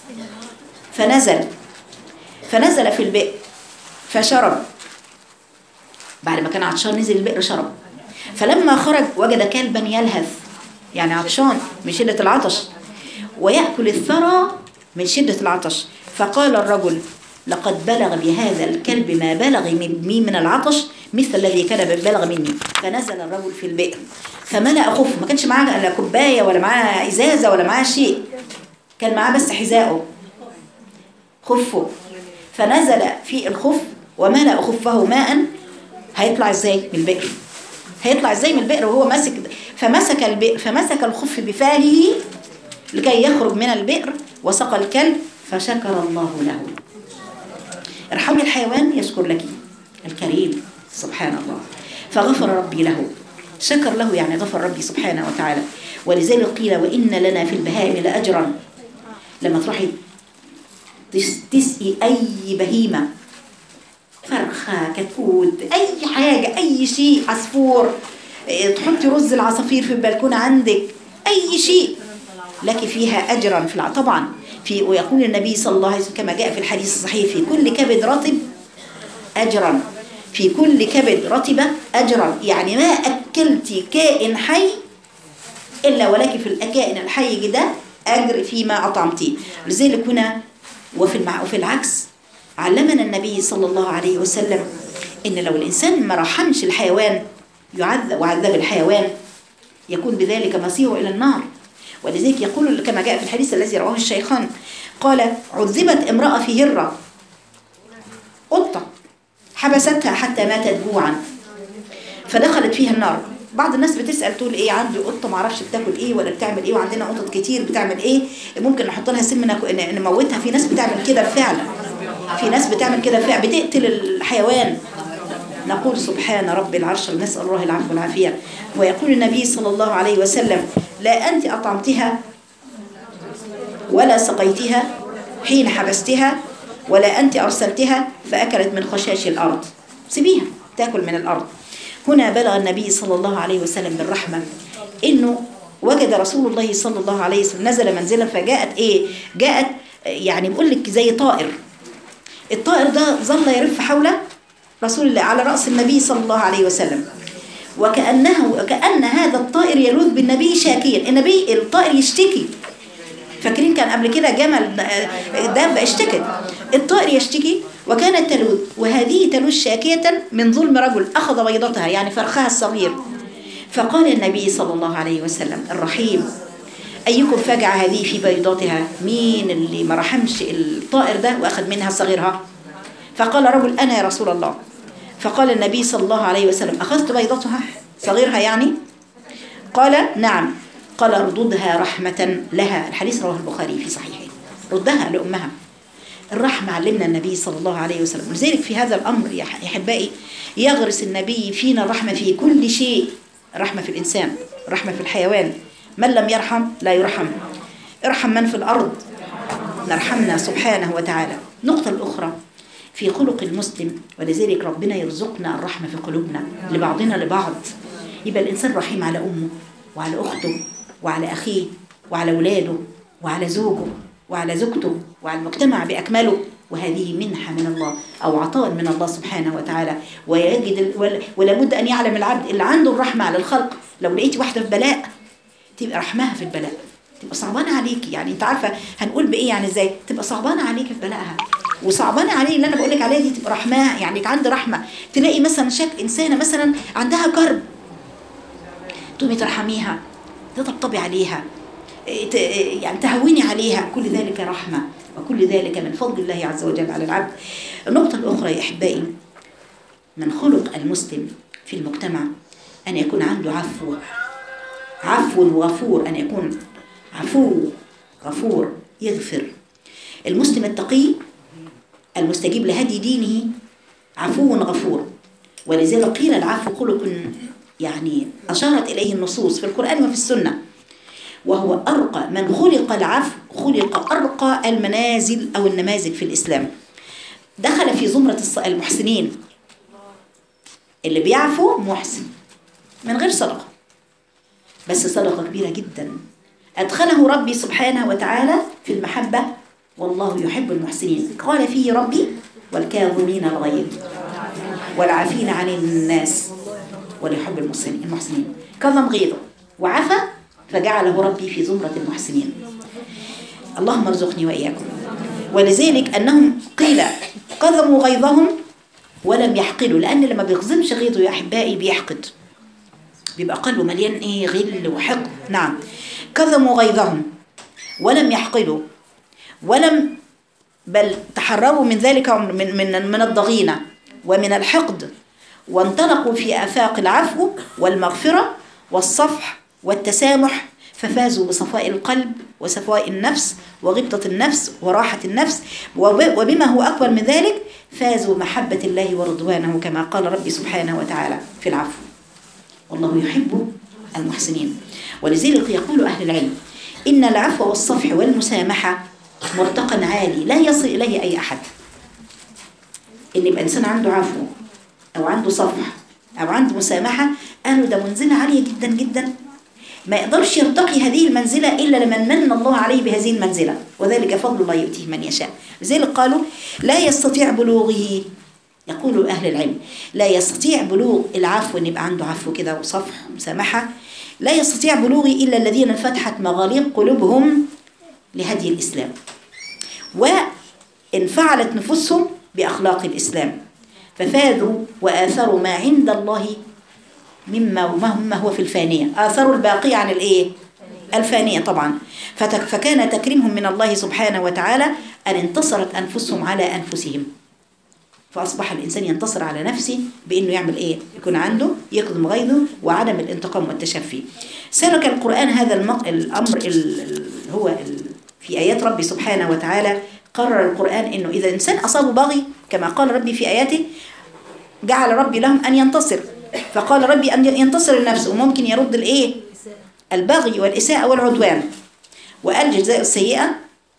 A: فنزل في البئر فشرب. بعد ما كان عطشان نزل البئر شرب. فلما خرج وجد كلبا يلهث، يعني عطشان من شدة العطش، ويأكل الثرى من شدة العطش. فقال الرجل لقد بلغ بهذا الكلب ما بلغ من العطش مثل الذي كان بلغ مني. فنزل الرجل في البئر فملأ خفه، ما كانش معاه لا كوباية ولا معاه إزازة ولا معاه شيء، كان معاه بس حذاءه خفه. فنزل في الخف وملأ خفه ماء. هيطلع ازاي من البئر؟ هيطلع ازاي من البئر وهو ماسك؟ فمسك البئر، فمسك الخف بفاله لكي يخرج من البئر وسقى الكلب فشكر الله له. ارحمي الحيوان يشكر لك الكريم سبحان الله. فغفر ربي له، شكر له يعني غفر ربي سبحانه وتعالى. ولذلك قيل وإن لنا في البهائم لأجرا. لما تروحي تسقي أي بهيمة، فرخة، كتكوت، أي حاجة، أي شيء، عصفور، تحطي رز العصافير في البلكونة عندك، أي شيء لك فيها أجرا في طبعا ويقول النبي صلى الله عليه وسلم كما جاء في الحديث الصحيح في كل كبد رطب أجرا، في كل كبد رطبة أجرا، يعني ما أكلتي كائن حي إلا ولك في الكائن الحي ده أجر فيما أطعمتيه. لذلك هنا وفي العكس علمنا النبي صلى الله عليه وسلم إن لو الإنسان ما رحمش الحيوان يعذب، وعذب الحيوان يكون بذلك مصيره إلى النار. ولذلك يقول كما جاء في الحديث الذي رواه الشيخان قال عذبت امرأة في هرة، قطة حبستها حتى ماتت جوعا فدخلت فيها النار. بعض الناس بتسأل تقول ايه عندي قطة معرفش بتاكل ايه ولا بتعمل ايه، وعندنا قطط كتير بتعمل ايه، ممكن نحط لها سم نموتها. في ناس بتعمل كده فعلا، في ناس بتعمل كده فعلا، بتقتل الحيوان. نقول سبحان رب العرش، نسأل الله العفو والعافية. ويقول النبي صلى الله عليه وسلم لا أنت أطعمتها ولا سقيتها حين حبستها ولا أنت أرسلتها فأكلت من خشاش الأرض، سبيها تأكل من الأرض. هنا بلغ النبي صلى الله عليه وسلم بالرحمة إنه وجد رسول الله صلى الله عليه وسلم نزل منزلا فجاءت إيه؟ جاءت يعني بقول لك زي طائر. الطائر ده ظل يرف حول رسول الله على رأس النبي صلى الله عليه وسلم، وكأن هذا الطائر يلوذ بالنبي شاكيا. الطائر يشتكي، فاكرين كان قبل كده جمل دابة اشتكت، الطائر يشتكي وكانت تلوذ، وهذه تلوذ شاكية من ظلم رجل أخذ بيضتها يعني فرخها الصغير. فقال النبي صلى الله عليه وسلم الرحيم أيكم فجع هذه في بيضتها؟ مين اللي ما رحمش الطائر ده وأخذ منها صغيرها؟ فقال رجل أنا يا رسول الله. فقال النبي صلى الله عليه وسلم أخذت بيضتها صغيرها يعني؟ قال نعم. قال رددها رحمة لها. الحديث رواه البخاري في صحيحه، ردها لأمها. الرحمة علمنا النبي صلى الله عليه وسلم. لذلك في هذا الأمر يا أحبائي يغرس النبي فينا الرحمة في كل شيء، رحمة في الإنسان، رحمة في الحيوان. من لم يرحم لا يرحم. ارحم من في الأرض نرحمنا سبحانه وتعالى. النقطة الأخرى في خلق المسلم، ولذلك ربنا يرزقنا الرحمة في قلوبنا لبعضنا لبعض. يبقى الإنسان رحيم على أمه وعلى أخته وعلى أخيه وعلى أولاده وعلى زوجه وعلى زوجته وعلى المجتمع بأكمله. وهذه منحة من الله أو عطاء من الله سبحانه وتعالى. ولا بد أن يعلم العبد اللي عنده الرحمة على الخلق. لو لقيتي واحدة في بلاء تبقى رحمها في البلاء، تبقى صعبانة عليكي. يعني انت عارفة هنقول بإيه؟ يعني ازاي تبقى صعبانة عليكي في بلاءها وصعبانة عليه اللي أنا بقولك عليها دي، تبقى رحمها. يعني عندي رحمة. تلاقي مثلا إنسانة مثلا عندها كرب، تقومي ترحميها، تطبطبي عليها، يعني تهوني عليها. كل ذلك رحمة، وكل ذلك من فضل الله عز وجل على العبد. النقطة الأخرى يا أحبائي، من خلق المسلم في المجتمع أن يكون عنده عفو وغفور. أن يكون عفو غفور، يغفر. المسلم التقي المستجيب لهدي دينه عفو غفور. ولذلك قيل العفو خلق يعني أشارت إليه النصوص في القرآن وفي السنة، وهو أرقى من خلق العفو، خلق أرقى المنازل أو النماذج في الإسلام. دخل في زمرة المحسنين، اللي بيعفو محسن من غير صدقة، بس صدقة كبيرة جدا أدخله ربي سبحانه وتعالى في المحبة. والله يحب المحسنين. قال فيه ربي: والكاظمين الغيظ والعافين عن الناس وليحب المحسنين. كظم غيظه وعفى فجعله ربي في زمرة المحسنين. اللهم ارزقني وإياكم. ولذلك أنهم قيل كظموا غيظهم ولم يحقدوا، لأن لما بيغزمش غيظه يا أحبائي بيحقد، بيبقى قلبه مليان غل وحقد. نعم، كظموا غيظهم ولم يحقدوا بل تحرروا من ذلك من الضغينة ومن الحقد، وانطلقوا في آفاق العفو والمغفرة والصفح والتسامح، ففازوا بصفاء القلب وصفاء النفس وغبطة النفس وراحة النفس. وبما هو أكبر من ذلك فازوا محبة الله ورضوانه، كما قال ربي سبحانه وتعالى في العفو: والله يحب المحسنين. ولذلك يقول أهل العلم: إن العفو والصفح والمسامحة مرتقى عالي لا يصل إليه أي أحد. إن يبقى إنسان عنده عفو أو عنده صفح أو عنده مسامحة، قالوا ده منزلة عالية جدا جدا، ما يقدرش يرتقي هذه المنزلة إلا لمن من الله عليه بهذه المنزلة، وذلك فضل الله يؤتيه من يشاء. لذلك قالوا لا يستطيع بلوغه. يقول أهل العلم لا يستطيع بلوغ العفو، إن يبقى عنده عفو كده وصفح ومسامحة، لا يستطيع بلوغه إلا الذين انفتحت مغاليق قلوبهم لهدي الإسلام، وانفعلت نفوسهم بأخلاق الإسلام، ففاذوا وآثروا ما عند الله مما هو في الفانية، آثروا الباقي عن الفانية طبعا. فكان تكريمهم من الله سبحانه وتعالى أن انتصرت أنفسهم على أنفسهم، فأصبح الإنسان ينتصر على نفسه بأنه يعمل يكون عنده يقدم غيظه وعدم الانتقام والتشفي. سلك القرآن هذا الأمر هو في آيات ربي سبحانه وتعالى. قرر القرآن أنه إذا الإنسان أصابه بغي كما قال ربي في آياته جعل ربي لهم أن ينتصر، فقال ربي أن ينتصر النفس، وممكن يرد البغي والإساءة والعدوان. وقال جزاء السيئة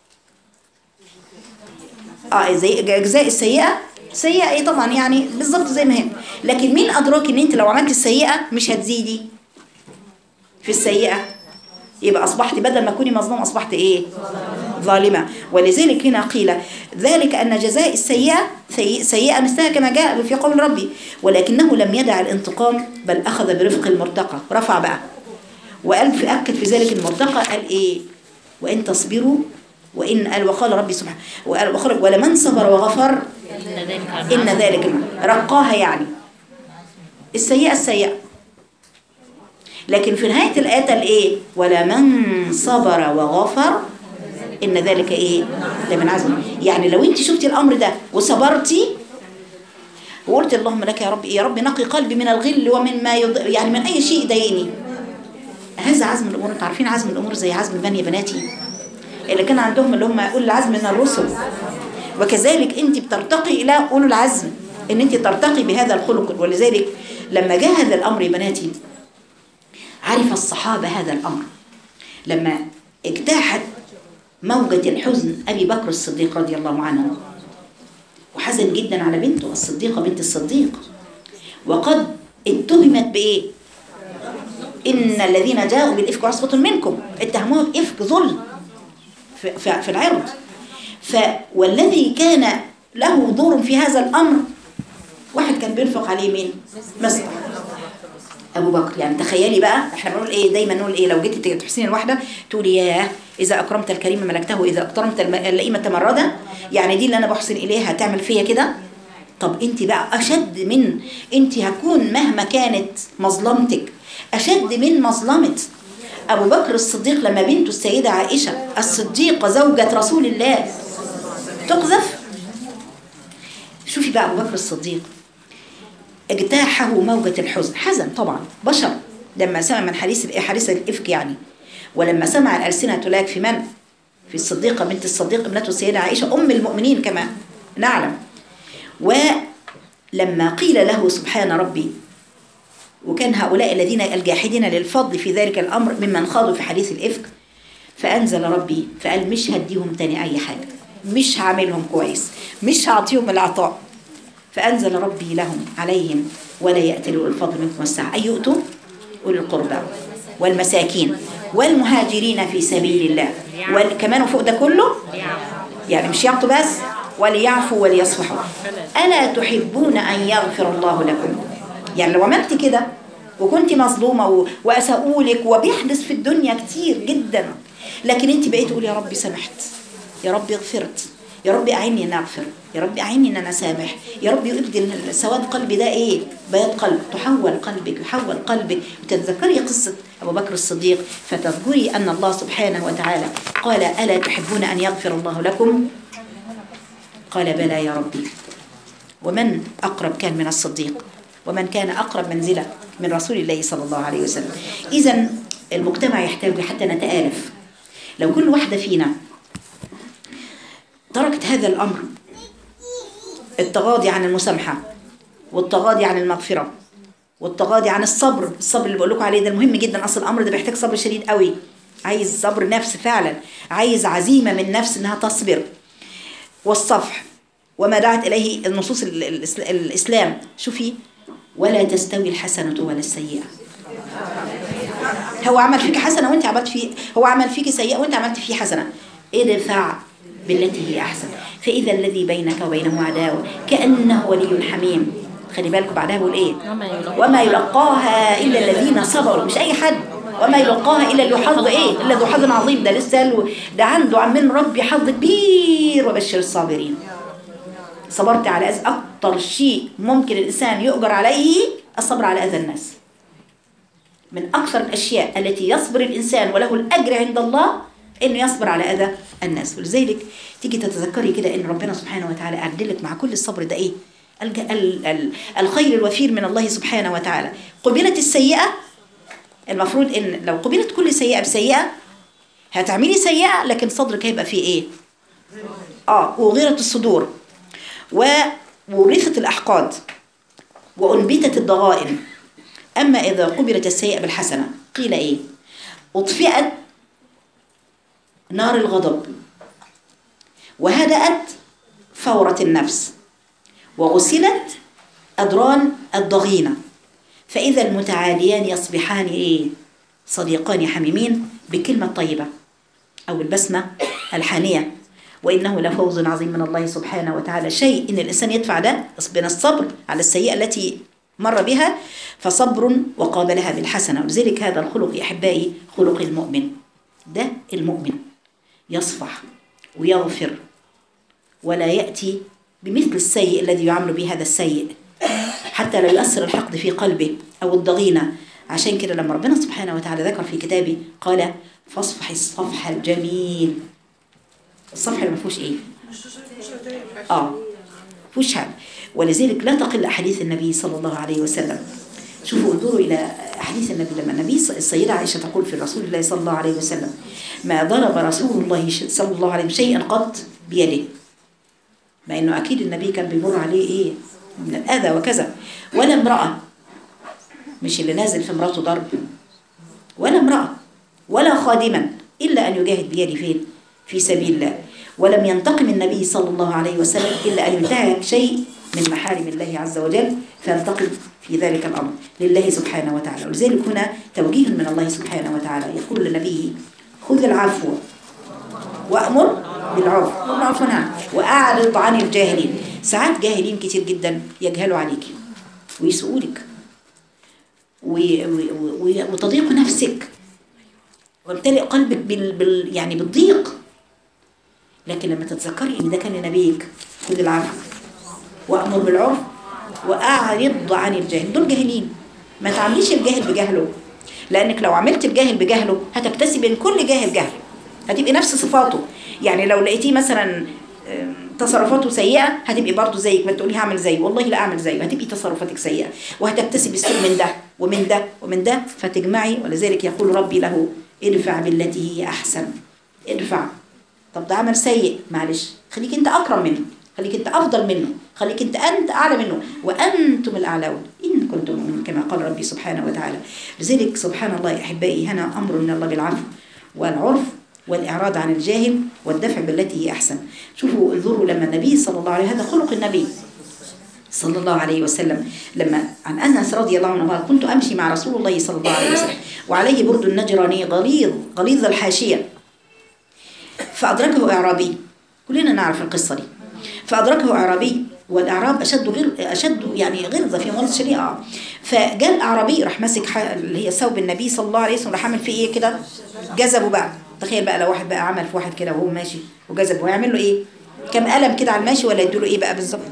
A: جزاء السيئة سيئة طبعا، يعني بالضبط زي ما هي. لكن مين أدراك ان انت لو عملت السيئة مش هتزيدي في السيئة، يبقى أصبحت بدل ما كوني مظلوم أصبحت ظالمة. ولذلك هنا قيل ذلك أن جزاء السيئة سيئة مثلها كما جاء في قول ربي، ولكنه لم يدع الانتقام بل أخذ برفق المرتقى، رفع بقى وقال أكد في ذلك المرتقى، قال وإن تصبروا وقال ربي سبحانه ولمن صبر وغفر إن ذلك رقاها، يعني السيئة. لكن في نهاية الآية قال ولمن صبر وغفر إن ذلك لمن عزم. يعني لو انت شفتي الأمر ده وصبرتي وقلت اللهم لك يا رب نقي قلبي من الغل ومن ما يعني من أي شيء يضايقني، هذا عزم الأمور. انتوا عارفين عزم الأمور زي عزم بني بناتي اللي كان عندهم اللي هم أولو العزم من الرسل، وكذلك انت بترتقي إلى أولو العزم ان انت ترتقي بهذا الخلق. ولذلك لما جاء هذا الأمر يا بناتي عرف الصحابة هذا الأمر لما اجتاحت موجة الحزن أبي بكر الصديق رضي الله عنه، وحزن جدا على بنته الصديقة بنت الصديق، وقد اتهمت إن الذين جاءوا بالإفك عصبة منكم، اتهموها بإفك ظلم في العرض. والذي كان له دور في هذا الأمر واحد كان بينفق عليه مين؟ مصطح أبو بكر. يعني تخيلي بقى، احنا بنقول ايه دايما، نقول ايه لو جيتي تحسين الواحدة تقولي ياه إذا أكرمت الكريم ملكته، إذا أكرمت اللئيمة تمردا. يعني دي اللي أنا بحسن إليها تعمل فيا كده. طب انت بقى أشد من، انت هكون مهما كانت مظلمتك أشد من مظلمة أبو بكر الصديق لما بنته السيدة عائشة الصديقة زوجة رسول الله تقذف. شوفي بقى أبو بكر الصديق اجتاحه موجة الحزن، حزن طبعا بشر لما سمع من حديث الإفك يعني، ولما سمع الألسنة تلاك في من؟ في الصديقة بنت الصديق ابنته السيدة عائشة أم المؤمنين كما نعلم. ولما قيل له سبحان ربي، وكان هؤلاء الذين الجاحدين للفضل في ذلك الأمر ممن خاضوا في حديث الإفك، فأنزل ربي فقال مش هديهم تاني أي حاجة، مش هعملهم كويس، مش هعطيهم العطاء. فأنزل ربي لهم عليهم ولا يأتلوا الفضل منكم والسعة أن يؤتوا أولي القربى والمساكين والمهاجرين في سبيل الله. وكمان فوق ده كله يعني مش يعطوا بس، وليعفوا وليصفحوا. ألا تحبون أن يغفر الله لكم؟ يعني لو عملت كده وكنت مظلومة وأسأولك، وبيحدث في الدنيا كتير جدا، لكن انت بقيت تقول يا ربي سمحت، يا ربي غفرت، يا ربي أعني أن أغفر، يا ربي أعني أن أنا سامح، يا ربي ابدل سواد قلبي ده إيه؟ بياض قلب. تحول قلبك، يحول قلبك. وتتذكري قصة أبو بكر الصديق فتذكري أن الله سبحانه وتعالى قال ألا تحبون أن يغفر الله لكم؟ قال بلى يا ربي. ومن أقرب كان من الصديق، ومن كان أقرب منزلة من رسول الله صلى الله عليه وسلم. إذن المجتمع يحتاج حتى نتآلف. لو كل واحدة فينا تركت هذا الأمر، التغاضي عن المسامحة والتغاضي عن المغفرة والتغاضي عن الصبر اللي بقول لكم عليه ده مهم جدا. أصل الأمر ده بيحتاج صبر شديد قوي، عايز صبر نفس فعلا، عايز عزيمة من نفس إنها تصبر، والصفح وما دعت إليه النصوص الإسلام. شوفي ولا تستوي الحسنة ولا السيئة. هو عمل فيك حسنة وانت عملت فيه، هو عمل فيك سيئة وانت عملت فيه حسنة. ادفع بالتي هي أحسن فإذا الذي بينك وبينه عداوة كأنه ولي حميم. خلي بالك بعدها بقول ايه؟ وما يلقاها إلا الذين صبروا. مش أي حد. وما يلقاها إلا اللي حظ ايه؟ إلا ذو حظ عظيم. ده لسه ده عنده من ربي حظ كبير. وبشر الصابرين. صبرت على أذى. أكتر شيء ممكن الإنسان يؤجر عليه الصبر على أذى الناس. من أكثر الأشياء التي يصبر الإنسان وله الأجر عند الله إنه يصبر على أذى الناس. ولذلك تيجي تتذكري كده إن ربنا سبحانه وتعالى أعدلك مع كل الصبر ده إيه؟ الخير الوفير من الله سبحانه وتعالى. قبلت السيئة، المفروض إن لو قبلت كل سيئة بسيئة هتعملي سيئة، لكن صدرك هيبقى فيه إيه؟ وغيرت الصدور، وورثت الأحقاد، وأنبتت الضغائن. أما إذا قبلت السيئة بالحسنة قيل إيه؟ أطفئت نار الغضب، وهدأت فورة النفس، وغسلت أدران الضغينة، فإذا المتعاديان يصبحان إيه؟ صديقان حميمين بكلمة طيبة أو البسمة الحانية. وإنه لفوز عظيم من الله سبحانه وتعالى. شيء إن الإنسان يدفع ده من الصبر على السيئة التي مر بها، فصبر وقابلها بالحسنة. ولذلك هذا الخلق يا أحبائي خلق المؤمن. ده المؤمن يصفح ويغفر ولا يأتي بمثل السيء الذي يعمل به هذا السيء، حتى لا يؤثر الحقد في قلبه أو الضغينة. عشان كده لما ربنا سبحانه وتعالى ذكر في كتابه قال فاصفح الصفح الجميل. الصفح اللي ما فيهوش ايه؟ فيهوش حاجه. ولذلك لا تقل احاديث النبي صلى الله عليه وسلم. شوفوا انظروا الى احاديث النبي. لما النبي السيده عائشه تقول في رسول الله صلى الله عليه وسلم ما ضرب رسول الله صلى الله عليه وسلم شيئا قط بيده، مع انه اكيد النبي كان بيمر عليه ايه من الاذى وكذا. ولا امراه، مش اللي نازل في امراته ضرب، ولا امراه ولا خادما الا ان يجاهد بيده فين؟ في سبيل الله. ولم ينتقم النبي صلى الله عليه وسلم إلا أن ينتهك شيء من محارم الله عز وجل، فينتقم في ذلك الأمر لله سبحانه وتعالى. ولذلك هنا توجيه من الله سبحانه وتعالى يقول لنبيه خذ العفو وأمر بالعرف والمعروف والنهي عن المنكر وأعرض عن الجاهلين. ساعات جاهلين كتير جدا يجهلوا عليك ويسؤولك وتضيق نفسك وامتلئ قلبك يعني بالضيق. لكن لما تتذكري ان ده كان لنبيك خذ العفو وأمر بالعرف وأعرض عن الجاهل. دول جاهلين، ما تعمليش الجاهل بجهله، لأنك لو عملت الجاهل بجهله هتكتسب من كل جاهل جهل، هتبقي نفس صفاته. يعني لو لقيتيه مثلا تصرفاته سيئة هتبقي برضه زيك، ما تقولي هعمل زيه، والله لا أعمل زيه، هتبقي تصرفاتك سيئة وهتكتسبي السوء من ده ومن ده ومن ده فتجمعي. ولذلك يقول ربي له ادفع بالتي هي أحسن. ادفع. طب ده عمل سيء، معلش خليك انت أكرم منه، خليك انت أفضل منه، خليك انت أعلى منه، وأنتم الأعلون إن كنتم مؤمنين كما قال ربي سبحانه وتعالى. لذلك سبحان الله أحبائي، هنا أمر من الله بالعفو والعرف والإعراض عن الجاهل والدفع بالتي هي أحسن. شوفوا انظروا لما النبي صلى الله عليه وسلم، هذا خلق النبي صلى الله عليه وسلم. لما عن أنس رضي الله عنه قال كنت أمشي مع رسول الله صلى الله عليه وسلم وعليه برد نجراني غليظ الحاشية، فأدركه أعرابي، كلنا نعرف القصة دي، فأدركه أعرابي، والأعراب أشد يعني غلظة في مغلظ الشريعة. فجاء الأعرابي راح ماسك اللي هي ثوب النبي صلى الله عليه وسلم، راح عامل فيه إيه كده، جذبه بقى. تخيل بقى لو واحد بقى عمل في واحد كده وهو ماشي وجذبه، هيعمل له إيه؟ كم قلم كده على الماشي، ولا يديله إيه بقى بالظبط؟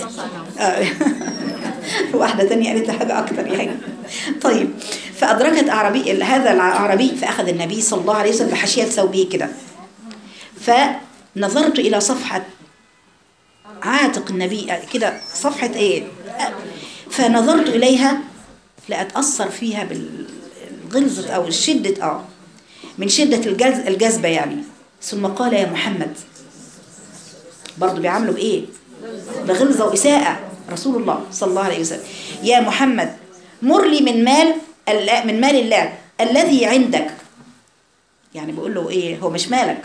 A: واحدة تانية قالت حاجة أكتر يعني. طيب فأدركت هذا الأعرابي، فأخذ النبي صلى الله عليه وسلم بحاشية ثوبه كده، فنظرت إلى صفحة عاتق النبي كده، صفحة إيه، فنظرت إليها لأتأثر فيها بالغلظة أو الشدة من شدة الجذبة يعني. ثم قال يا محمد، برضو بيعملوا بإيه، بغلظة وإساءة رسول الله صلى الله عليه وسلم، يا محمد مر لي من مال الله الذي عندك. يعني بقول له إيه، هو مش مالك،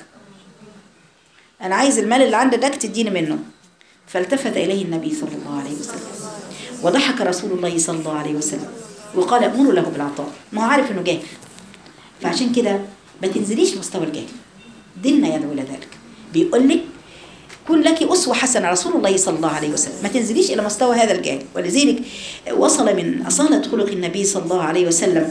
A: أنا عايز المال اللي عندك تديني منه. فالتفت إليه النبي صلى الله عليه وسلم وضحك رسول الله صلى الله عليه وسلم وقال أمر له بالعطاء. ما هو عارف إنه جاهل، فعشان كده ما تنزليش مستوى الجاهل، ديننا يدعو إلى ذلك، بيقول لك كن لك أسوة حسنة رسول الله صلى الله عليه وسلم، ما تنزليش إلى مستوى هذا الجاهل. ولذلك وصل من أصالة خلق النبي صلى الله عليه وسلم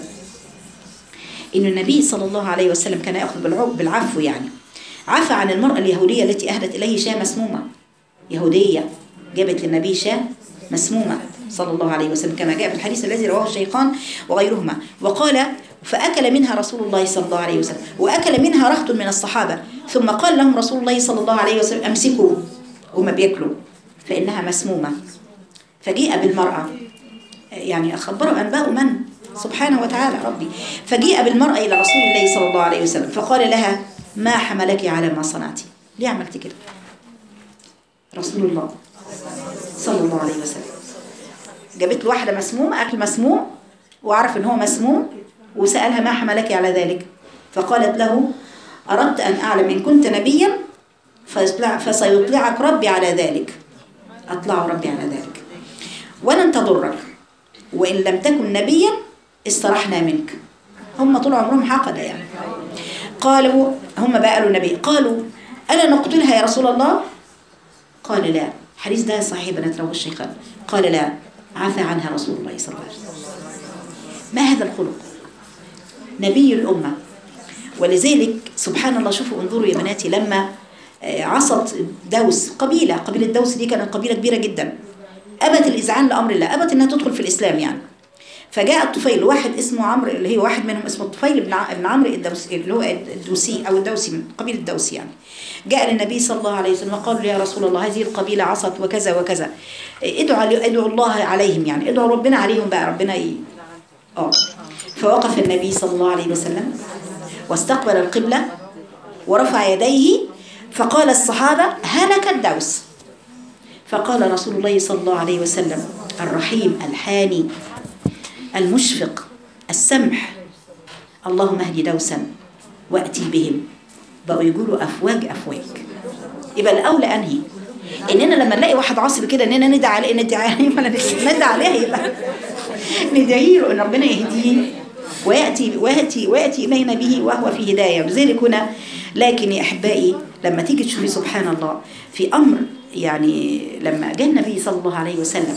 A: إن النبي صلى الله عليه وسلم كان يأخذ بالعفو. يعني عفى عن المرأة اليهودية التي أهدت إليه شاة مسمومة، يهودية جابت للنبي شاة مسمومة صلى الله عليه وسلم كما جاء في الحديث الذي رواه الشيخان وغيرهما. وقال فأكل منها رسول الله صلى الله عليه وسلم، وأكل منها رهط من الصحابة، ثم قال لهم رسول الله صلى الله عليه وسلم أمسكوا وما بيأكلوا فإنها مسمومة. فجيء بالمرأة، يعني أخبروا أنباء من سبحانه وتعالى ربي، فجيء بالمرأة إلى رسول الله صلى الله عليه وسلم فقال لها ما حملك على ما صنعتي، ليه عملت كده؟ رسول الله صلى الله عليه وسلم جابت له واحدة مسمومة، أكل مسموم وعرف إن هو مسموم، وسألها ما حملك على ذلك؟ فقالت له أردت أن أعلم إن كنت نبيا فسيطلعك ربي على ذلك، أطلع ربي على ذلك ولن تضرك، وإن لم تكن نبيا استرحنا منك. هم طول عمرهم حقدة يعني. قالوا هم بقى قالوا النبي، قالوا ألا نقتلها يا رسول الله؟ قال لا. الحديث ده صحيح بنات رواه الشيخان. قال لا، عفى عنها رسول الله صلى الله عليه وسلم. ما هذا الخلق؟ نبي الأمة. ولذلك سبحان الله، شوفوا انظروا يا بناتي، لما عصت دوس، قبيلة دوس دي كانت قبيلة كبيرة جدا، أبت الإذعان لأمر الله، أبت أنها تدخل في الإسلام يعني. فجاء الطفيل، واحد اسمه عمرو، اللي هي واحد منهم اسمه الطفيل بن عمرو الدوسي، اللي هو الدوسي أو الدوسي من قبيلة الدوسي يعني. جاء للنبي صلى الله عليه وسلم وقال له يا رسول الله هذه القبيلة عصت وكذا وكذا، ادعوا الله عليهم، يعني ادعوا ربنا عليهم بقى، ربنا فوقف النبي صلى الله عليه وسلم واستقبل القبلة ورفع يديه، فقال الصحابة هلك الدوس. فقال رسول الله صلى الله عليه وسلم الرحيم الحاني المشفق السمح اللهم اهدي دوسا وأتي بهم. بقوا يقولوا أفواج. يبقى الأولى أنهي إننا لما نلاقي واحد عاصب كده إننا ندعي عليه يبقى ندعي له إن ربنا يهديه ويأتي إلينا به وهو في هداية. لذلك هنا لكن يا أحبائي لما تيجي تشوفي سبحان الله في أمر، يعني لما جاء النبي صلى الله عليه وسلم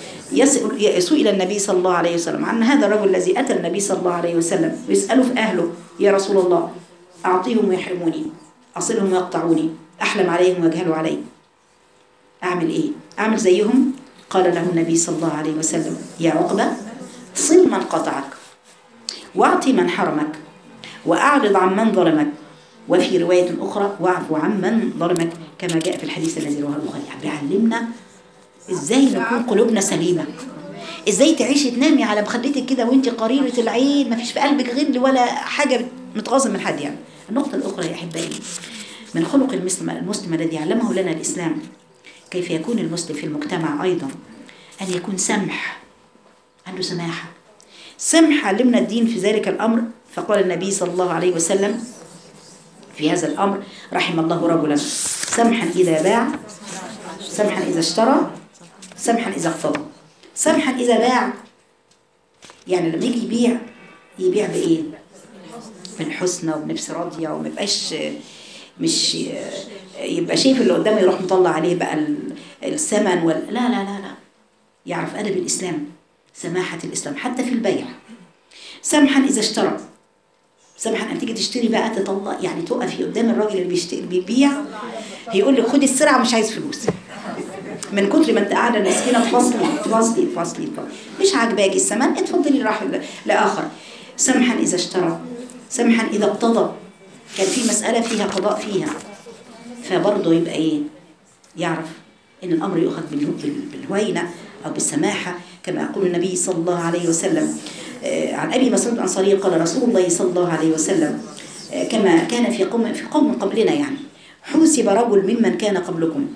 A: سئل النبي صلى الله عليه وسلم عن هذا الرجل الذي أتى النبي صلى الله عليه وسلم ويسأله في أهله: يا رسول الله، أعطيهم ويحرموني، أصلهم ويقطعوني، أحلم عليهم ويجهلوا علي، أعمل إيه؟ أعمل زيهم؟ قال له النبي صلى الله عليه وسلم: يا عقبة، صل من قطعك، واعطي من حرمك، وأعرض عن من ظلمك، وفي رواية أخرى: واعفو عن من ظلمك، كما جاء في الحديث الذي رواه البخاري. بيعلمنا إزاي نكون قلوبنا سليمة، إزاي تعيشي تنامي على مخدتك كده وانت قريرة العين، ما فيش في قلبك غل ولا حاجة متغاظة من حد. يعني النقطة الأخرى يا أحبائي من خلق المسلم الذي علمه لنا الإسلام كيف يكون المسلم في المجتمع أيضا أن يكون سمح، عنده سماحة. سمح علمنا الدين في ذلك الأمر، فقال النبي صلى الله عليه وسلم في هذا الأمر: رحم الله رجلا سمحا إذا باع، سمحا إذا اشترى، سمحا إذا اقتضى. سمحا إذا باع يعني لما يجي يبيع بإيه؟ بالحسنى وبنفس راضية، وما يبقاش مش يبقى شايف اللي قدامه يروح مطلع عليه بقى الثمن لا لا لا لا، يعرف أدب الإسلام، سماحة الإسلام حتى في البيع. سمحا إذا اشترى، سمحا أن تيجي تشتري بقى تطلع، يعني تقفي قدام الراجل اللي بيبيع، هيقول لك خدي السرعة مش عايز فلوس، من كتر ما انت قاعده المسكينه تفاصلي مش عاجباكي الثمن، اتفضلي راح لاخر. سمحا اذا اشترى، سمحا اذا اقتضى، كان في مساله فيها قضاء فيها، فبرضه يبقى ايه؟ يعرف ان الامر يؤخذ بالهوينه او بالسماحه، كما يقول النبي صلى الله عليه وسلم عن ابي مسعود الانصاري قال رسول الله صلى الله عليه وسلم كما كان في قوم قبلنا، يعني حوسب رجل ممن كان قبلكم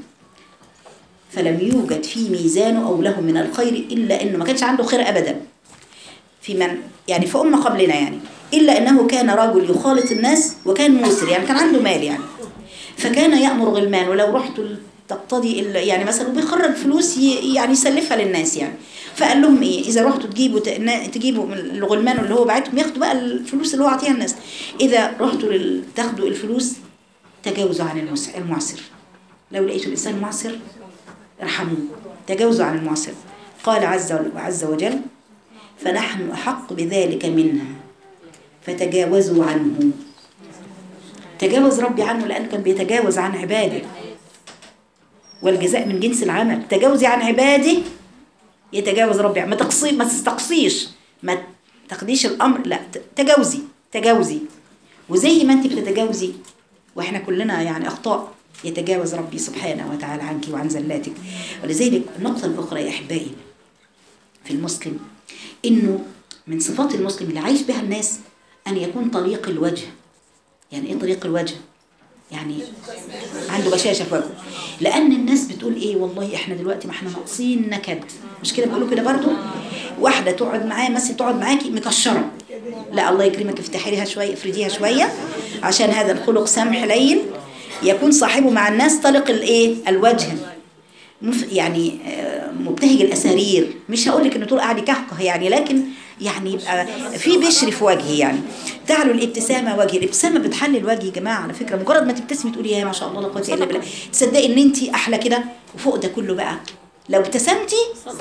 A: فلم يوجد في ميزانه أو له من الخير إلا أنه ما كانش عنده خير أبدا في من يعني في أمة قبلنا، يعني إلا أنه كان رجل يخالط الناس وكان موسر، يعني كان عنده مال، يعني فكان يأمر غلمان ولو رحت تقتضي يعني مثلا بيخرج فلوس يعني يسلفها للناس، يعني فقال لهم إيه؟ إذا رحتوا تجيبوا من الغلمان اللي هو بعتهم ياخدوا بقى الفلوس اللي هو عطيها الناس، إذا رحتوا تاخدوا الفلوس تجاوزوا عن المعسر، لو لقيتوا الإنسان معسر ارحموه، تجاوزوا عن المعسر. قال عز وجل: فنحن أحق بذلك منها فتجاوزوا عنه. تجاوز ربي عنه لأنه كان بيتجاوز عن عباده، والجزاء من جنس العمل. تجاوزي عن عباده يتجاوز ربي، ما تستقصيش، ما تاخديش الأمر، لا تجاوزي، وزي ما انت بتتجاوزي واحنا كلنا يعني أخطاء، يتجاوز ربي سبحانه وتعالى عنك وعن زلاتك. ولذلك النقطة الأخرى يا أحبائي في المسلم، إنه من صفات المسلم اللي عايش بها الناس أن يكون طليق الوجه. يعني إيه طليق الوجه؟ يعني عنده بشاشة في وجهه، لأن الناس بتقول إيه؟ والله إحنا دلوقتي ما إحنا ناقصين نكد، مش كده بيقولوا كده برضو؟ واحدة تقعد معاه مثلا تقعد معاكي مكشرة، لا الله يكرمك افتحيها شوية، افرديها شوية، عشان هذا الخلق سمح لين يكون صاحبه مع الناس طلق الايه؟ الوجه، يعني مبتهج الاسارير. مش هقول لك انه طول قاعد يكهكه يعني، لكن يعني يبقى في بشر في وجهه، يعني تعلو الابتسامه وجهي. الابتسامه بتحلي الوجه يا جماعه، على فكره مجرد ما تبتسمي تقولي يا ما شاء الله لا قوه الا بالله، تصدقي ان انت احلى كده. وفوق ده كله بقى لو ابتسمتي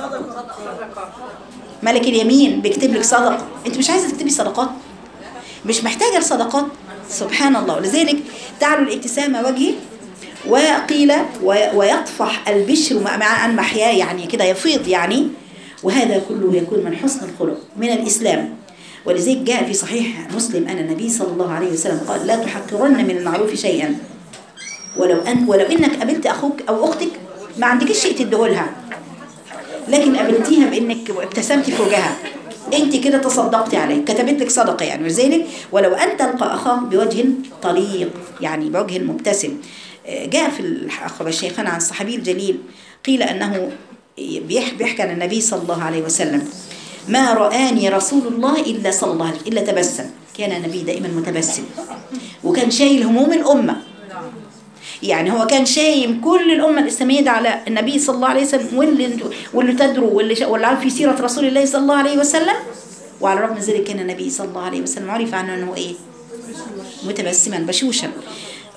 A: ملك اليمين بيكتب لك صدقه. انت مش عايزه تكتبي صدقات، مش محتاجه الصدقات، سبحان الله. ولذلك تعلو الابتسامه وجهي، وقيل ويطفح البشر عن محياه، يعني كده يفيض يعني. وهذا كله يكون من حسن الخلق من الإسلام. ولذلك جاء في صحيح مسلم أن النبي صلى الله عليه وسلم قال: لا تحقرن من المعروف شيئا ولو إنك قابلت أخوك أو أختك ما عندكش شيء تديهولها، لكن قابلتيها بإنك ابتسمتي في وجهها، انت كده تصدقتي عليه، كتبت لك صدقه يعني. ولذلك ولو ان تلقى اخاك بوجه طليق، يعني بوجه مبتسم. جاء في أخبار الشيخان عن الصحابي الجليل قيل أنه بيحكي عن النبي صلى الله عليه وسلم: ما رآني رسول الله إلا صلى الله عليه وسلم إلا تبسم. كان النبي دائما متبسم، وكان شايل هموم الأمة، يعني هو كان شايم كل الأمة الإسلامية ده على النبي صلى الله عليه وسلم، واللي تدروا واللي عارف في سيرة رسول الله صلى الله عليه وسلم. وعلى الرغم من ذلك كان النبي صلى الله عليه وسلم عرف عنه أنه إيه؟ متبسما بشوشا.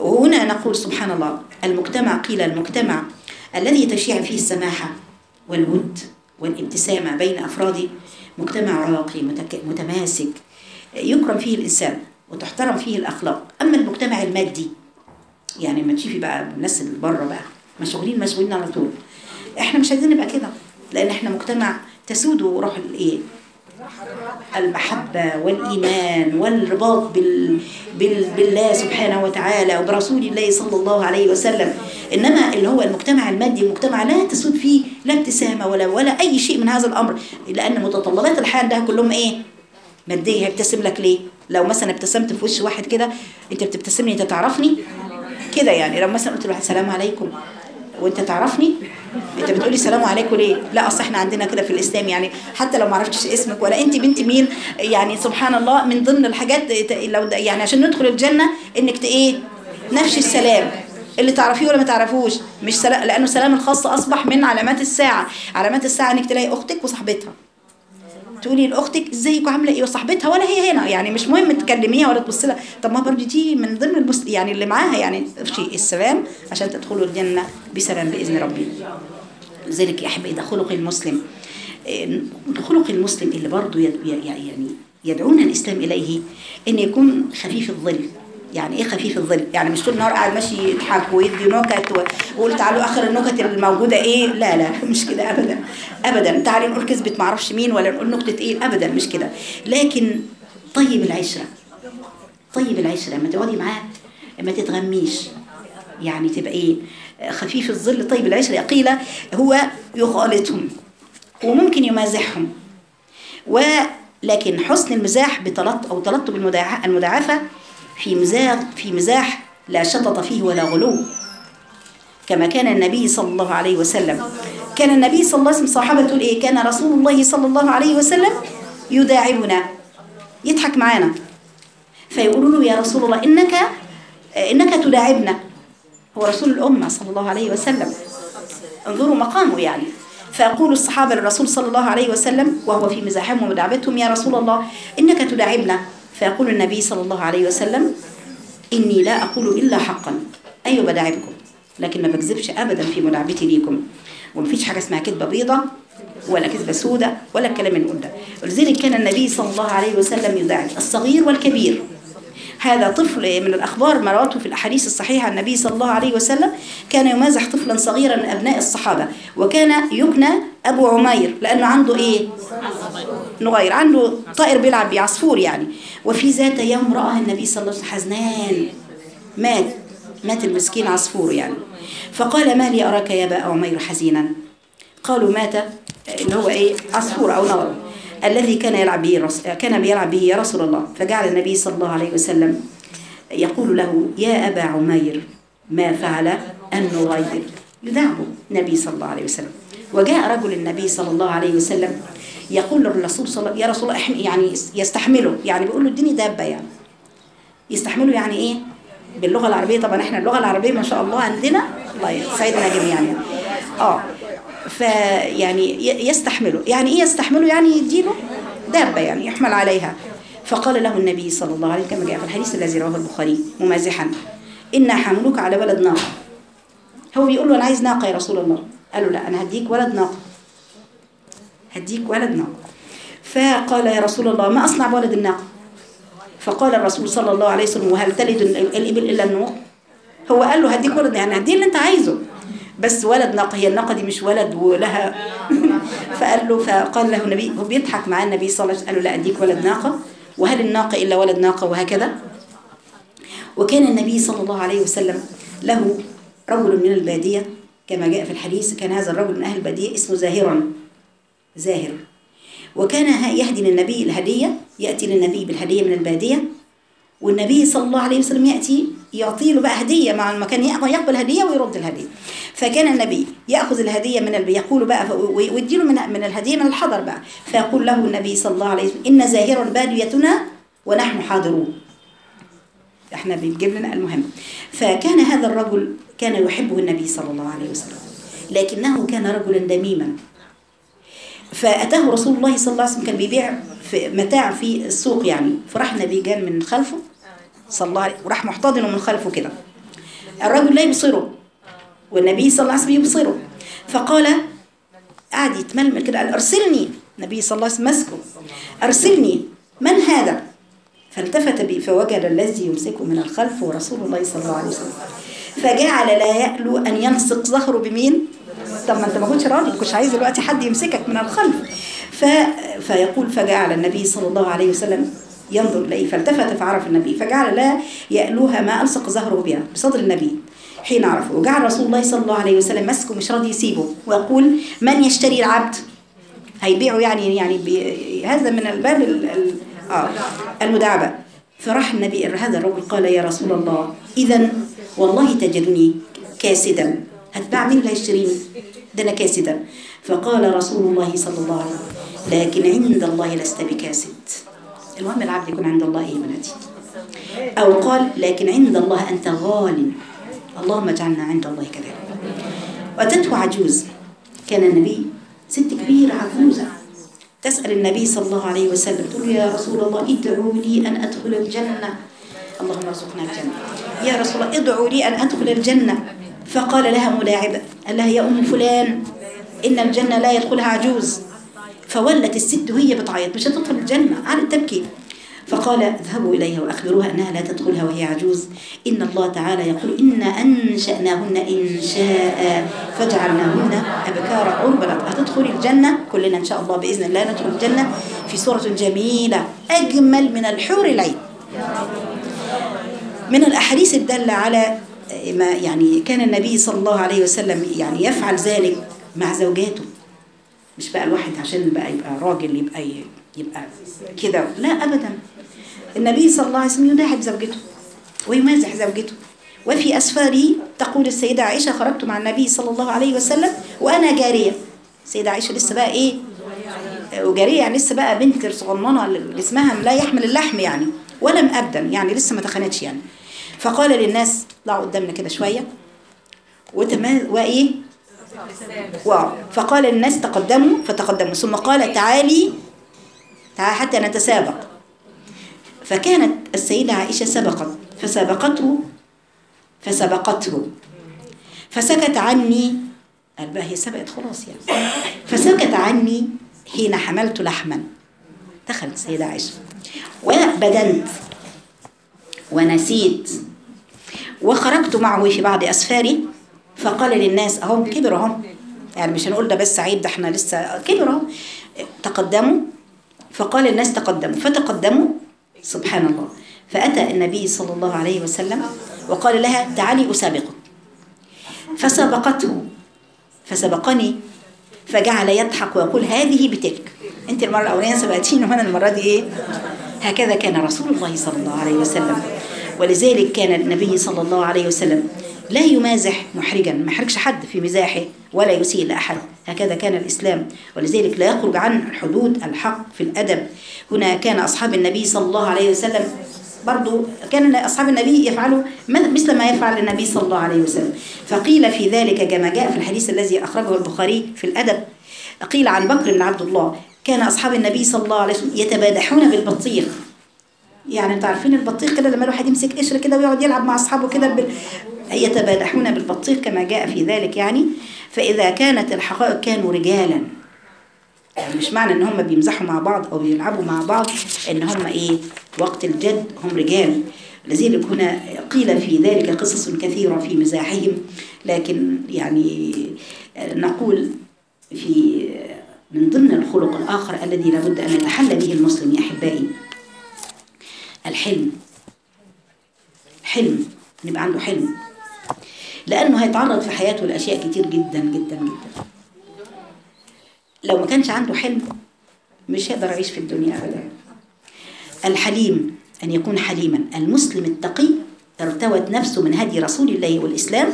A: وهنا نقول سبحان الله، المجتمع قيل المجتمع الذي تشيع فيه السماحة والود والابتسامة بين أفراده مجتمع راقي متماسك يكرم فيه الإنسان وتحترم فيه الأخلاق. أما المجتمع المادي، يعني لما تشوفي بقى الناس اللي بره بقى مشغولين على طول، احنا مش عايزين نبقى كده، لأن احنا مجتمع تسود روح الايه، المحبة والإيمان والرباط بالله سبحانه وتعالى وبرسول الله صلى الله عليه وسلم. إنما اللي هو المجتمع المادي مجتمع لا تسود فيه لا ابتسامة ولا أي شيء من هذا الأمر، لأن متطلبات الحياة ده كلهم إيه؟ مادية. هيبتسم لك ليه؟ لو مثلا ابتسمت في وش واحد كده، أنت بتبتسمني أنت تعرفني كده، يعني لو مثلا قلت له السلام عليكم وانت تعرفني، انت بتقولي السلام عليكم ليه؟ لا اصل احنا عندنا كده في الاسلام، يعني حتى لو ما عرفتش اسمك ولا انت بنت مين، يعني سبحان الله من ضمن الحاجات لو يعني عشان ندخل الجنه انك ايه؟ نفس السلام اللي تعرفيه ولا ما تعرفوش، مش سلام، لانه سلام الخاص اصبح من علامات الساعه. علامات الساعه انك تلاقي اختك وصاحبتها، تقولي لاختك ازيك وعامله ايه وصاحبتها ولا هي هنا، يعني مش مهم تكلميها ولا تبص لها، طب ما برضه دي من ضمن يعني اللي معاها، يعني شيء السلام عشان تدخلوا الجنه بسلام باذن ربي. لذلك يا احبائي ده خلق المسلم، خلق المسلم اللي برضه يعني يدعونا الاسلام اليه ان يكون خفيف الظل. يعني ايه خفيف الظل؟ يعني مش طول النهار قاعد ماشي يضحك ويدي نكت وقول تعالوا اخر النكت الموجوده ايه، لا مش كده ابدا ابدا. تعالي نقول كذبه ما اعرفش مين ولا نقول نكته ايه، ابدا مش كده. لكن طيب العشره، طيب العشره لما تقعدي معاه ما تتغميش، يعني تبقى ايه؟ خفيف الظل طيب العشره. قيل هو يخالطهم وممكن يمازحهم، ولكن حسن المزاح تلطف المداعفه في مزاح لا شطط فيه ولا غلو، كما كان النبي صلى الله عليه وسلم. كان النبي صلى الله عليه وسلم صحابة تقول ايه؟ كان رسول الله صلى الله عليه وسلم يداعبنا، يضحك معانا، فيقولوا له يا رسول الله إنك تداعبنا. هو رسول الأمة صلى الله عليه وسلم، انظروا مقامه يعني. فيقول الصحابة للرسول صلى الله عليه وسلم وهو في مزاحهم ومداعبتهم يا رسول الله إنك تداعبنا، فيقول النبي صلى الله عليه وسلم إني لا أقول إلا حقا، أيوة بداعبكم لكن ما بكذبش أبدا في مداعبتي ليكم، ومفيش حاجة اسمها كذبة بيضة ولا كذبة سودة ولا الكلام اللي ده. ولذلك كان النبي صلى الله عليه وسلم يداعب الصغير والكبير. هذا طفل من الأخبار مراته في الأحاديث الصحيحة، النبي صلى الله عليه وسلم كان يمازح طفلا صغيرا من أبناء الصحابة، وكان يكنى أبو عمير لأنه عنده إيه؟ نغير، عنده طائر بيلعب بيه، عصفور يعني. وفي ذات يوم رأى النبي صلى الله عليه وسلم حزنان، مات المسكين عصفور يعني. فقال ما لي أراك يا أبا عمير حزينا؟ قالوا مات اللي هو إيه؟ عصفور أو نغر الذي كان بيلعب به يا رسول الله. فجعل النبي صلى الله عليه وسلم يقول له يا أبا عمير ما فعل النغير، يدعبه النبي صلى الله عليه وسلم. وجاء رجل النبي صلى الله عليه وسلم يقول للرسول يا رسول الله يعني يستحمله، يعني بيقول له اديني دابة، يعني يستحمله يعني ايه باللغة العربية. طبعا احنا اللغة العربية ما شاء الله عندنا الله يسعدنا جميعا يعني. فيعني يستحمله، يعني ايه يستحمله؟ يعني يديله دابة يعني يحمل عليها. فقال له النبي صلى الله عليه وسلم كما جاء في الحديث الذي رواه البخاري ممازحا إنا حملوك على ولد ناقة. هو بيقول له أنا عايز ناقة يا رسول الله، قال له لا أنا هديك ولد ناقة، هديك ولد ناقة. فقال يا رسول الله ما أصنع بولد الناقة؟ فقال الرسول صلى الله عليه وسلم وهل تلد الإبل إلا النوق؟ هو قال له هديك ولد، يعني هديه اللي أنت عايزه، بس ولد ناقة، هي الناقة دي مش ولد ولها فقال له النبي، هو بيضحك مع النبي صلى الله عليه وسلم، قال له لا أديك ولد ناقة، وهل الناقة إلا ولد ناقة، وهكذا. وكان النبي صلى الله عليه وسلم له رجل من البادية كما جاء في الحديث، كان هذا الرجل من أهل البادية اسمه زاهر، وكان يهدي للنبي الهدية، يأتي للنبي بالهدية من البادية، والنبي صلى الله عليه وسلم يأتي يعطي له بقى هدية مع المكان، يقبل هدية ويرد الهدية. فكان النبي يأخذ الهدية يقول بقى ويديله من الهدية من الحضر بقى، فيقول له النبي صلى الله عليه وسلم إن زاهر باديتنا ونحن حاضرون، احنا بنجيب لنا المهم. فكان هذا الرجل كان يحبه النبي صلى الله عليه وسلم، لكنه كان رجلا دميما. فأتاه رسول الله صلى الله عليه وسلم، كان بيبيع في متاع في السوق يعني، فراح النبي جان من خلفه صلى الله عليه وراح محتضنه من خلفه كده، الرجل لا يبصره والنبي صلى الله عليه وسلم يبصره. فقال، قعد يتململ كده، قال ارسلني. النبي صلى الله عليه وسلم مسكه، ارسلني، من هذا؟ فالتفت بي فوجد الذي يمسكه من الخلف ورسول الله صلى الله عليه وسلم، فجعل لا يألو أن يلصق ظهره بمين؟ طب ما انت ما كنتش راضي، كنتش عايز دلوقتي حد يمسكك من الخلف. فيقول فجعل النبي صلى الله عليه وسلم ينظر إليه، فالتفت فعرف النبي، فجعل لا يألوها ما ألصق ظهره بها بصدر النبي حين عرفه. وجعل رسول الله صلى الله عليه وسلم مسكه مش راضي يسيبه، ويقول من يشتري العبد؟ هيبيعه يعني هذا من الباب المداعبة. فراح النبي هذا الرجل قال يا رسول الله إذن والله تجدني كاسدا، هتباع مين اللي هيشتريني؟ ده أنا كاسدا. فقال رسول الله صلى الله عليه وسلم لكن عند الله لست بكاسد. المهم العبد يكون عند الله ايه بناتي؟ أو قال لكن عند الله أنت غال، اللهم اجعلنا عند الله كذلك. وأتته عجوز، كان النبي ست كبيرة عجوزة تسأل النبي صلى الله عليه وسلم تقول يا رسول الله ادعوا لي أن أدخل الجنة، اللهم ارزقنا الجنة. يا رسول الله ادعوا لي أن أدخل الجنة. فقال لها ملاعبة، قال لها يا أم فلان إن الجنة لا يدخلها عجوز. فولت الست وهي بتعيط مش هتدخل الجنة، قعدت تبكي. فقال اذهبوا إليها وأخبروها أنها لا تدخلها وهي عجوز. إن الله تعالى يقول إنا أنشأناهن إن شاء فجعلناهن أبكارا عربا. هتدخل الجنة كلنا إن شاء الله بإذن الله، ندخل الجنة في سورة جميلة أجمل من الحور العين. من الأحاديث الدالة على ما يعني كان النبي صلى الله عليه وسلم يعني يفعل ذلك مع زوجاته، مش بقى الواحد عشان بقى يبقى راجل يبقى كده، لا أبدا. النبي صلى الله عليه وسلم يداعب زوجته ويمازح زوجته. وفي أسفاري تقول السيدة عائشة خرجت مع النبي صلى الله عليه وسلم وأنا جارية. السيدة عائشة لسه بقى إيه وجارية، يعني لسه بقى بنت صغننة اللي اسمها لا يحمل اللحم يعني، ولم أبدن يعني لسه ما تخنتش يعني. فقال للناس اطلعوا قدامنا كده شوية وإيه فقال للناس تقدموا فتقدموا، ثم قال تعالي حتى نتسابق. فكانت السيدة عائشة سبقت فسبقته فسكت عني، قال هي سبقت خلاص يعني، فسكت عني حين حملت لحما. دخلت السيدة عائشة وبدنت ونسيت وخرجت معه في بعض أسفاري. فقال للناس اهم كبروا اهم، يعني مش هنقول ده بس عيب، ده احنا لسه كبروا. تقدموا، فقال الناس تقدموا فتقدموا سبحان الله. فأتى النبي صلى الله عليه وسلم وقال لها تعالي أسابقك. فسبقته فسبقني فجعل يضحك ويقول هذه بتلك، انت المرة الأولانية سبقتيني وانا المرة دي ايه. هكذا كان رسول الله صلى الله عليه وسلم. ولذلك كان النبي صلى الله عليه وسلم لا يمازح محرجا، ما يحرجش حد في مزاحه ولا يسيء لأحد. هكذا كان الإسلام، ولذلك لا يخرج عن حدود الحق في الأدب. هنا كان أصحاب النبي صلى الله عليه وسلم برضو كان أصحاب النبي يفعلوا مثل ما يفعل النبي صلى الله عليه وسلم. فقيل في ذلك كما جاء في الحديث الذي أخرجه البخاري في الأدب، قيل عن بكر بن عبد الله كان أصحاب النبي صلى الله عليه وسلم يتبادحون بالبطيخ. يعني انتوا عارفين البطيخ كده لما الواحد يمسك قشر كده ويقعد يلعب مع أصحابه كده يتبادحون بالبطيخ كما جاء في ذلك يعني. فإذا كانت الحقائق كانوا رجالا، يعني مش معنى ان هم بيمزحوا مع بعض او بيلعبوا مع بعض ان هم ايه وقت الجد هم رجال. لذلك هنا قيل في ذلك قصص كثيرة في مزاحهم، لكن يعني نقول في من ضمن الخلق الآخر الذي لابد أن يتحلى به المسلم يا أحبائي الحلم. حلم، يبقى عنده حلم، لأنه هيتعرض في حياته لأشياء كتير جدا جدا جدا. لو ما كانش عنده حلم مش هيقدر يعيش في الدنيا أبدا. الحليم أن يكون حليما. المسلم التقي ارتوت نفسه من هدي رسول الله والإسلام،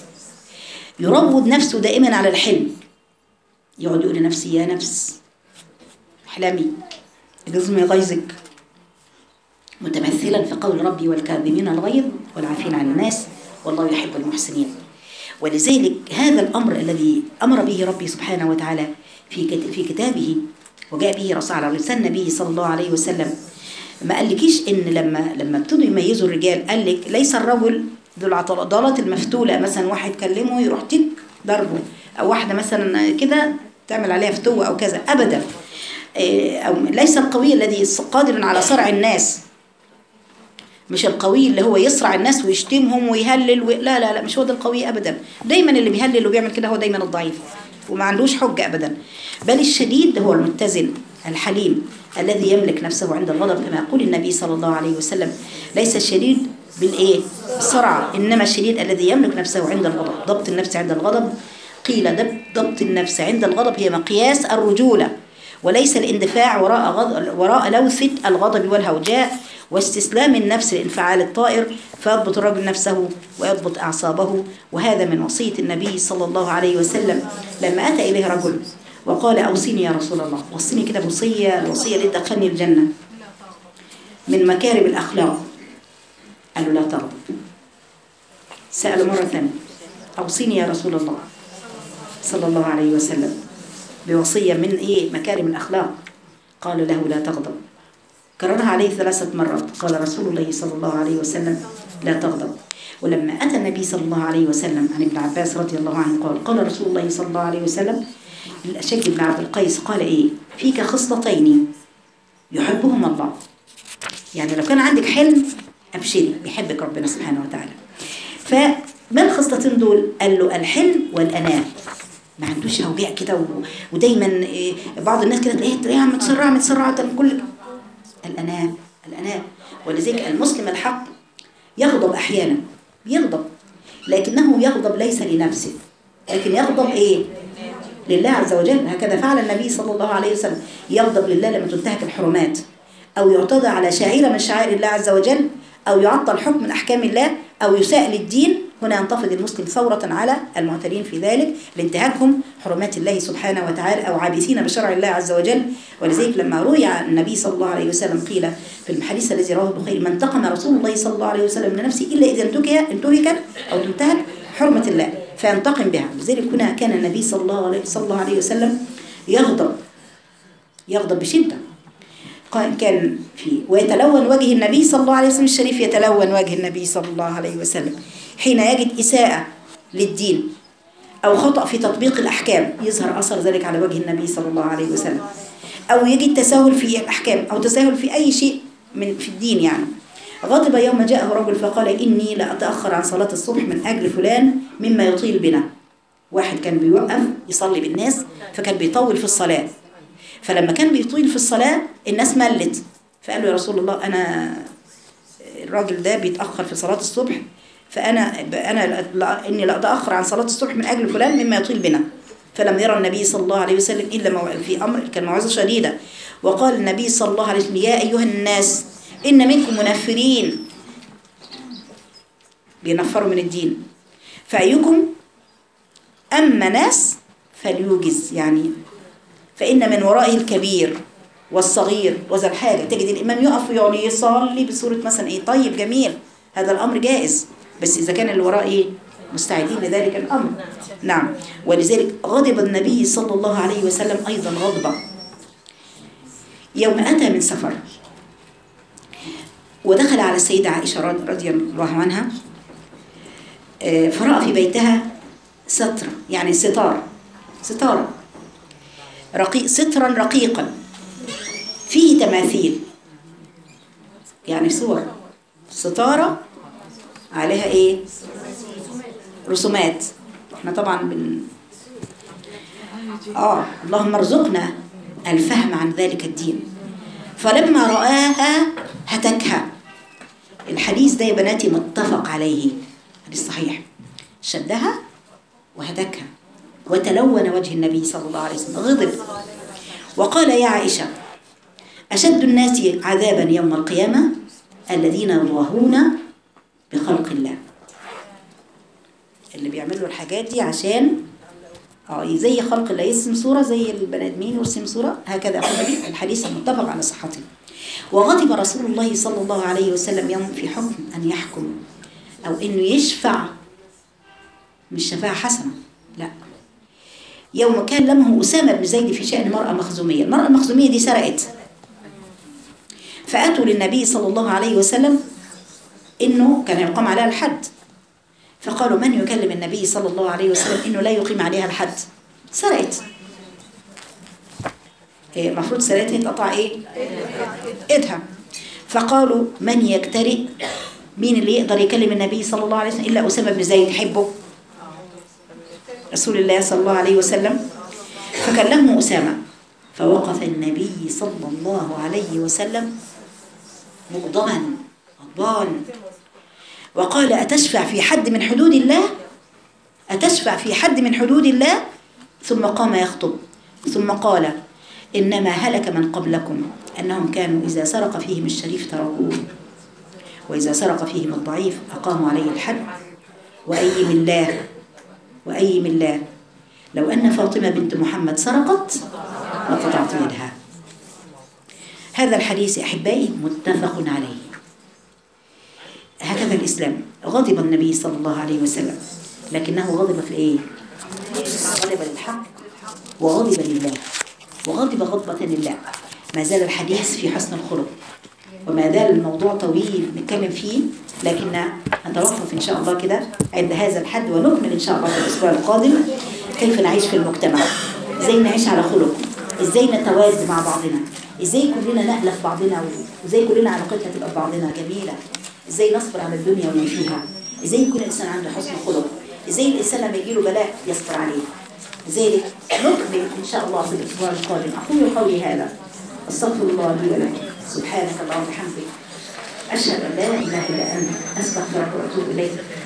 A: يروض نفسه دائما على الحلم، يقعد يقول لنفسي يا نفس احلمي اجزمي غيظك، متمثلا في قول ربي والكاظمين الغيظ والعافين عن الناس والله يحب المحسنين. ولذلك هذا الأمر الذي أمر به ربي سبحانه وتعالى في كتابه وجاء به رسول على لسان النبي صلى الله عليه وسلم، ما قالكيش إن لما ابتدوا يميزوا الرجال قال لك ليس الرجل ذو العضلات المفتولة، مثلا واحد كلمه يروح تك ضربه، أو واحدة مثلا كده تعمل عليها فتوة أو كذا، أبدا. أو ليس القوي الذي قادر على صرع الناس، مش القوي اللي هو يصرع الناس ويشتمهم ويهلل لا لا لا، مش هو ده القوي أبدا. دايما اللي بيهلل وبيعمل كده هو دايما الضعيف وما عندوش حجة أبدا. بل الشديد هو المتزن الحليم الذي يملك نفسه عند الغضب، كما يقول النبي صلى الله عليه وسلم: ليس الشديد بالإيه؟ السرعة، إنما الشديد الذي يملك نفسه عند الغضب. ضبط النفس عند الغضب، قيل ضبط النفس عند الغضب هي مقياس الرجولة، وليس الاندفاع وراء لوثة الغضب والهوجاء واستسلام النفس لانفعال الطائر، فيضبط الرجل نفسه ويضبط أعصابه. وهذا من وصية النبي صلى الله عليه وسلم لما أتى إليه رجل وقال: أوصيني يا رسول الله، وصيني كده بوصية، الوصية اللي تدخلني الجنة من مكارم الأخلاق. قال له: لا تغضب. سأله مرة ثانية: أوصيني يا رسول الله صلى الله عليه وسلم بوصية من مكارم الأخلاق. قال له: لا تغضب. كررها عليه 3 مرات. قال رسول الله صلى الله عليه وسلم: لا تغضب. ولما أتى النبي صلى الله عليه وسلم عن ابن عباس رضي الله عنه قال رسول الله صلى الله عليه وسلم للأشج بن عبد القيس: قال: فيك خصلتين يحبهما الله. يعني لو كان عندك حلم أبشري، بيحبك ربنا سبحانه وتعالى. فما الخصلتين دول؟ قال له: الحلم والأناة. ما عندوش هوجاء كده ودايما بعض الناس كده تلاقيها متسرعة كل الأناة. ولذلك المسلم الحق يغضب أحيانا، يغضب، لكنه يغضب ليس لنفسه، لكن يغضب لله عز وجل. هكذا فعل النبي صلى الله عليه وسلم، يغضب لله لما تنتهك الحرمات، أو يعتدى على شعيرة من شعائر الله عز وجل، أو يعطل حكم من أحكام الله، أو يساء للدين. هنا ينتفض المسلم ثورة على المعتدين في ذلك لانتهاكهم حرمات الله سبحانه وتعالى، أو عابثين بشرع الله عز وجل. ولذلك لما روي عن النبي صلى الله عليه وسلم قيل في الحديث الذي رواه البخاري: ما انتقم رسول الله صلى الله عليه وسلم لنفسه إلا إذا انتهكت أو تنتهك حرمة الله فينتقم بها. لذلك هنا كان النبي صلى الله عليه وسلم يغضب بشدة. كان ويتلون وجه النبي صلى الله عليه وسلم الشريف، يتلون وجه النبي صلى الله عليه وسلم حين يجد إساءة للدين أو خطأ في تطبيق الأحكام، يظهر أثر ذلك على وجه النبي صلى الله عليه وسلم، أو يجد تساهل في الأحكام أو تساهل في أي شيء في الدين. يعني غضب يوم جاءه رجل فقال: إني لأتأخر عن صلاة الصبح من أجل فلان مما يطيل بنا. واحد كان بيوقف يصلي بالناس فكان بيطول في الصلاة، فلما كان بيطيل في الصلاة الناس ملت، فقالوا: يا رسول الله، أنا الراجل ده بيتأخر في صلاة الصبح، إني لا أتأخر عن صلاة الصبح من أجل فلان مما يطيل بنا. فلم يرى النبي صلى الله عليه وسلم إلا في أمر كان موعظة شديدة. وقال النبي صلى الله عليه وسلم: يا أيها الناس إن منكم منفرين، بينفروا من الدين، فأيكم أما ناس فليوجز، يعني فإن من ورائه الكبير والصغير وذا الحاجة. تجد الإمام يقف ويعني يصلي بصورة مثلا طيب جميل، هذا الأمر جائز، بس إذا كان اللي وراه مستعدين لذلك الأمر. نعم. ولذلك غضب النبي صلى الله عليه وسلم أيضا غضبا يوم أتى من سفر، ودخل على السيدة عائشة رضي الله عنها، فرأى في بيتها ستر، يعني ستارة سترا رقيقا فيه تماثيل، يعني صور، ستارة عليها رسومات. احنا طبعا اللهم ارزقنا الفهم عن ذلك الدين. فلما رآها هتكها. الحديث ده يا بناتي متفق عليه، حديث صحيح. شدها وهتكها، وتلون وجه النبي صلى الله عليه وسلم، غضب وقال: يا عائشة، أشد الناس عذابا يوم القيامة الذين يضاهون بخلق الله، اللي بيعملوا الحاجات دي عشان زي خلق الله، يرسم صورة زي البني آدمين يرسم صورة، هكذا أخذ الحديث المتفق على صحته. وغضب رسول الله صلى الله عليه وسلم يوم في حكم أن يحكم أو إنه يشفع، مش شفاعة حسنة، لا، يوم كان لمه أسامة بن زيد في شأن مرأة مخزومية. المرأة المخزومية دي سرقت، فأتوا للنبي صلى الله عليه وسلم إنه كان يقام عليها الحد، فقالوا من يكلم النبي صلى الله عليه وسلم إنه لا يقيم عليها الحد. سرقت، هي المفروض سرقتها تقطع إيه؟ إيدها. فقالوا من يجترئ، مين اللي يقدر يكلم النبي صلى الله عليه وسلم إلا أسامة بن زيد حبه رسول الله صلى الله عليه وسلم. فكلمه أسامة، فوقف النبي صلى الله عليه وسلم مغضبا غضبان وقال أتشفع في حد من حدود الله؟ أتشفع في حد من حدود الله؟ ثم قام يخطب ثم قال إنما هلك من قبلكم أنهم كانوا إذا سرق فيهم الشريف تركوه وإذا سرق فيهم الضعيف أقاموا عليه الحد. وأيم الله لو أن فاطمة بنت محمد سرقت لقطعت يدها. هذا الحديث أحبائي متفق عليه. هكذا الإسلام. غضب النبي صلى الله عليه وسلم، لكنه غضب في إيه؟ غضب للحق وغضب لله وغضب غضبة لله. ما زال الحديث في حسن الخلق وما زال الموضوع طويل نتكلم فيه، لكن نتوقف إن شاء الله كده عند هذا الحد ونكمل إن شاء الله في الأسبوع القادم كيف نعيش في المجتمع، إزاي نعيش على خلق، إزاي نتوازن مع بعضنا، إزاي كلنا نألف بعضنا، وإزاي كلنا علاقتنا تبقى ببعضنا جميلة، إزاي نصبر على الدنيا وما فيها، إزاي يكون الإنسان عنده حسن خلق، إزاي الإنسان لما يجيله بلاء يصبر عليه. لذلك نكمل إن شاء الله في الأسبوع القادم. أقول قولي هذا، أستغفر الله لي ولكم، سبحانك اللهم وبحمدك، أشهد أن لا إله إلا أنت، أستغفرك وأتوب إليك.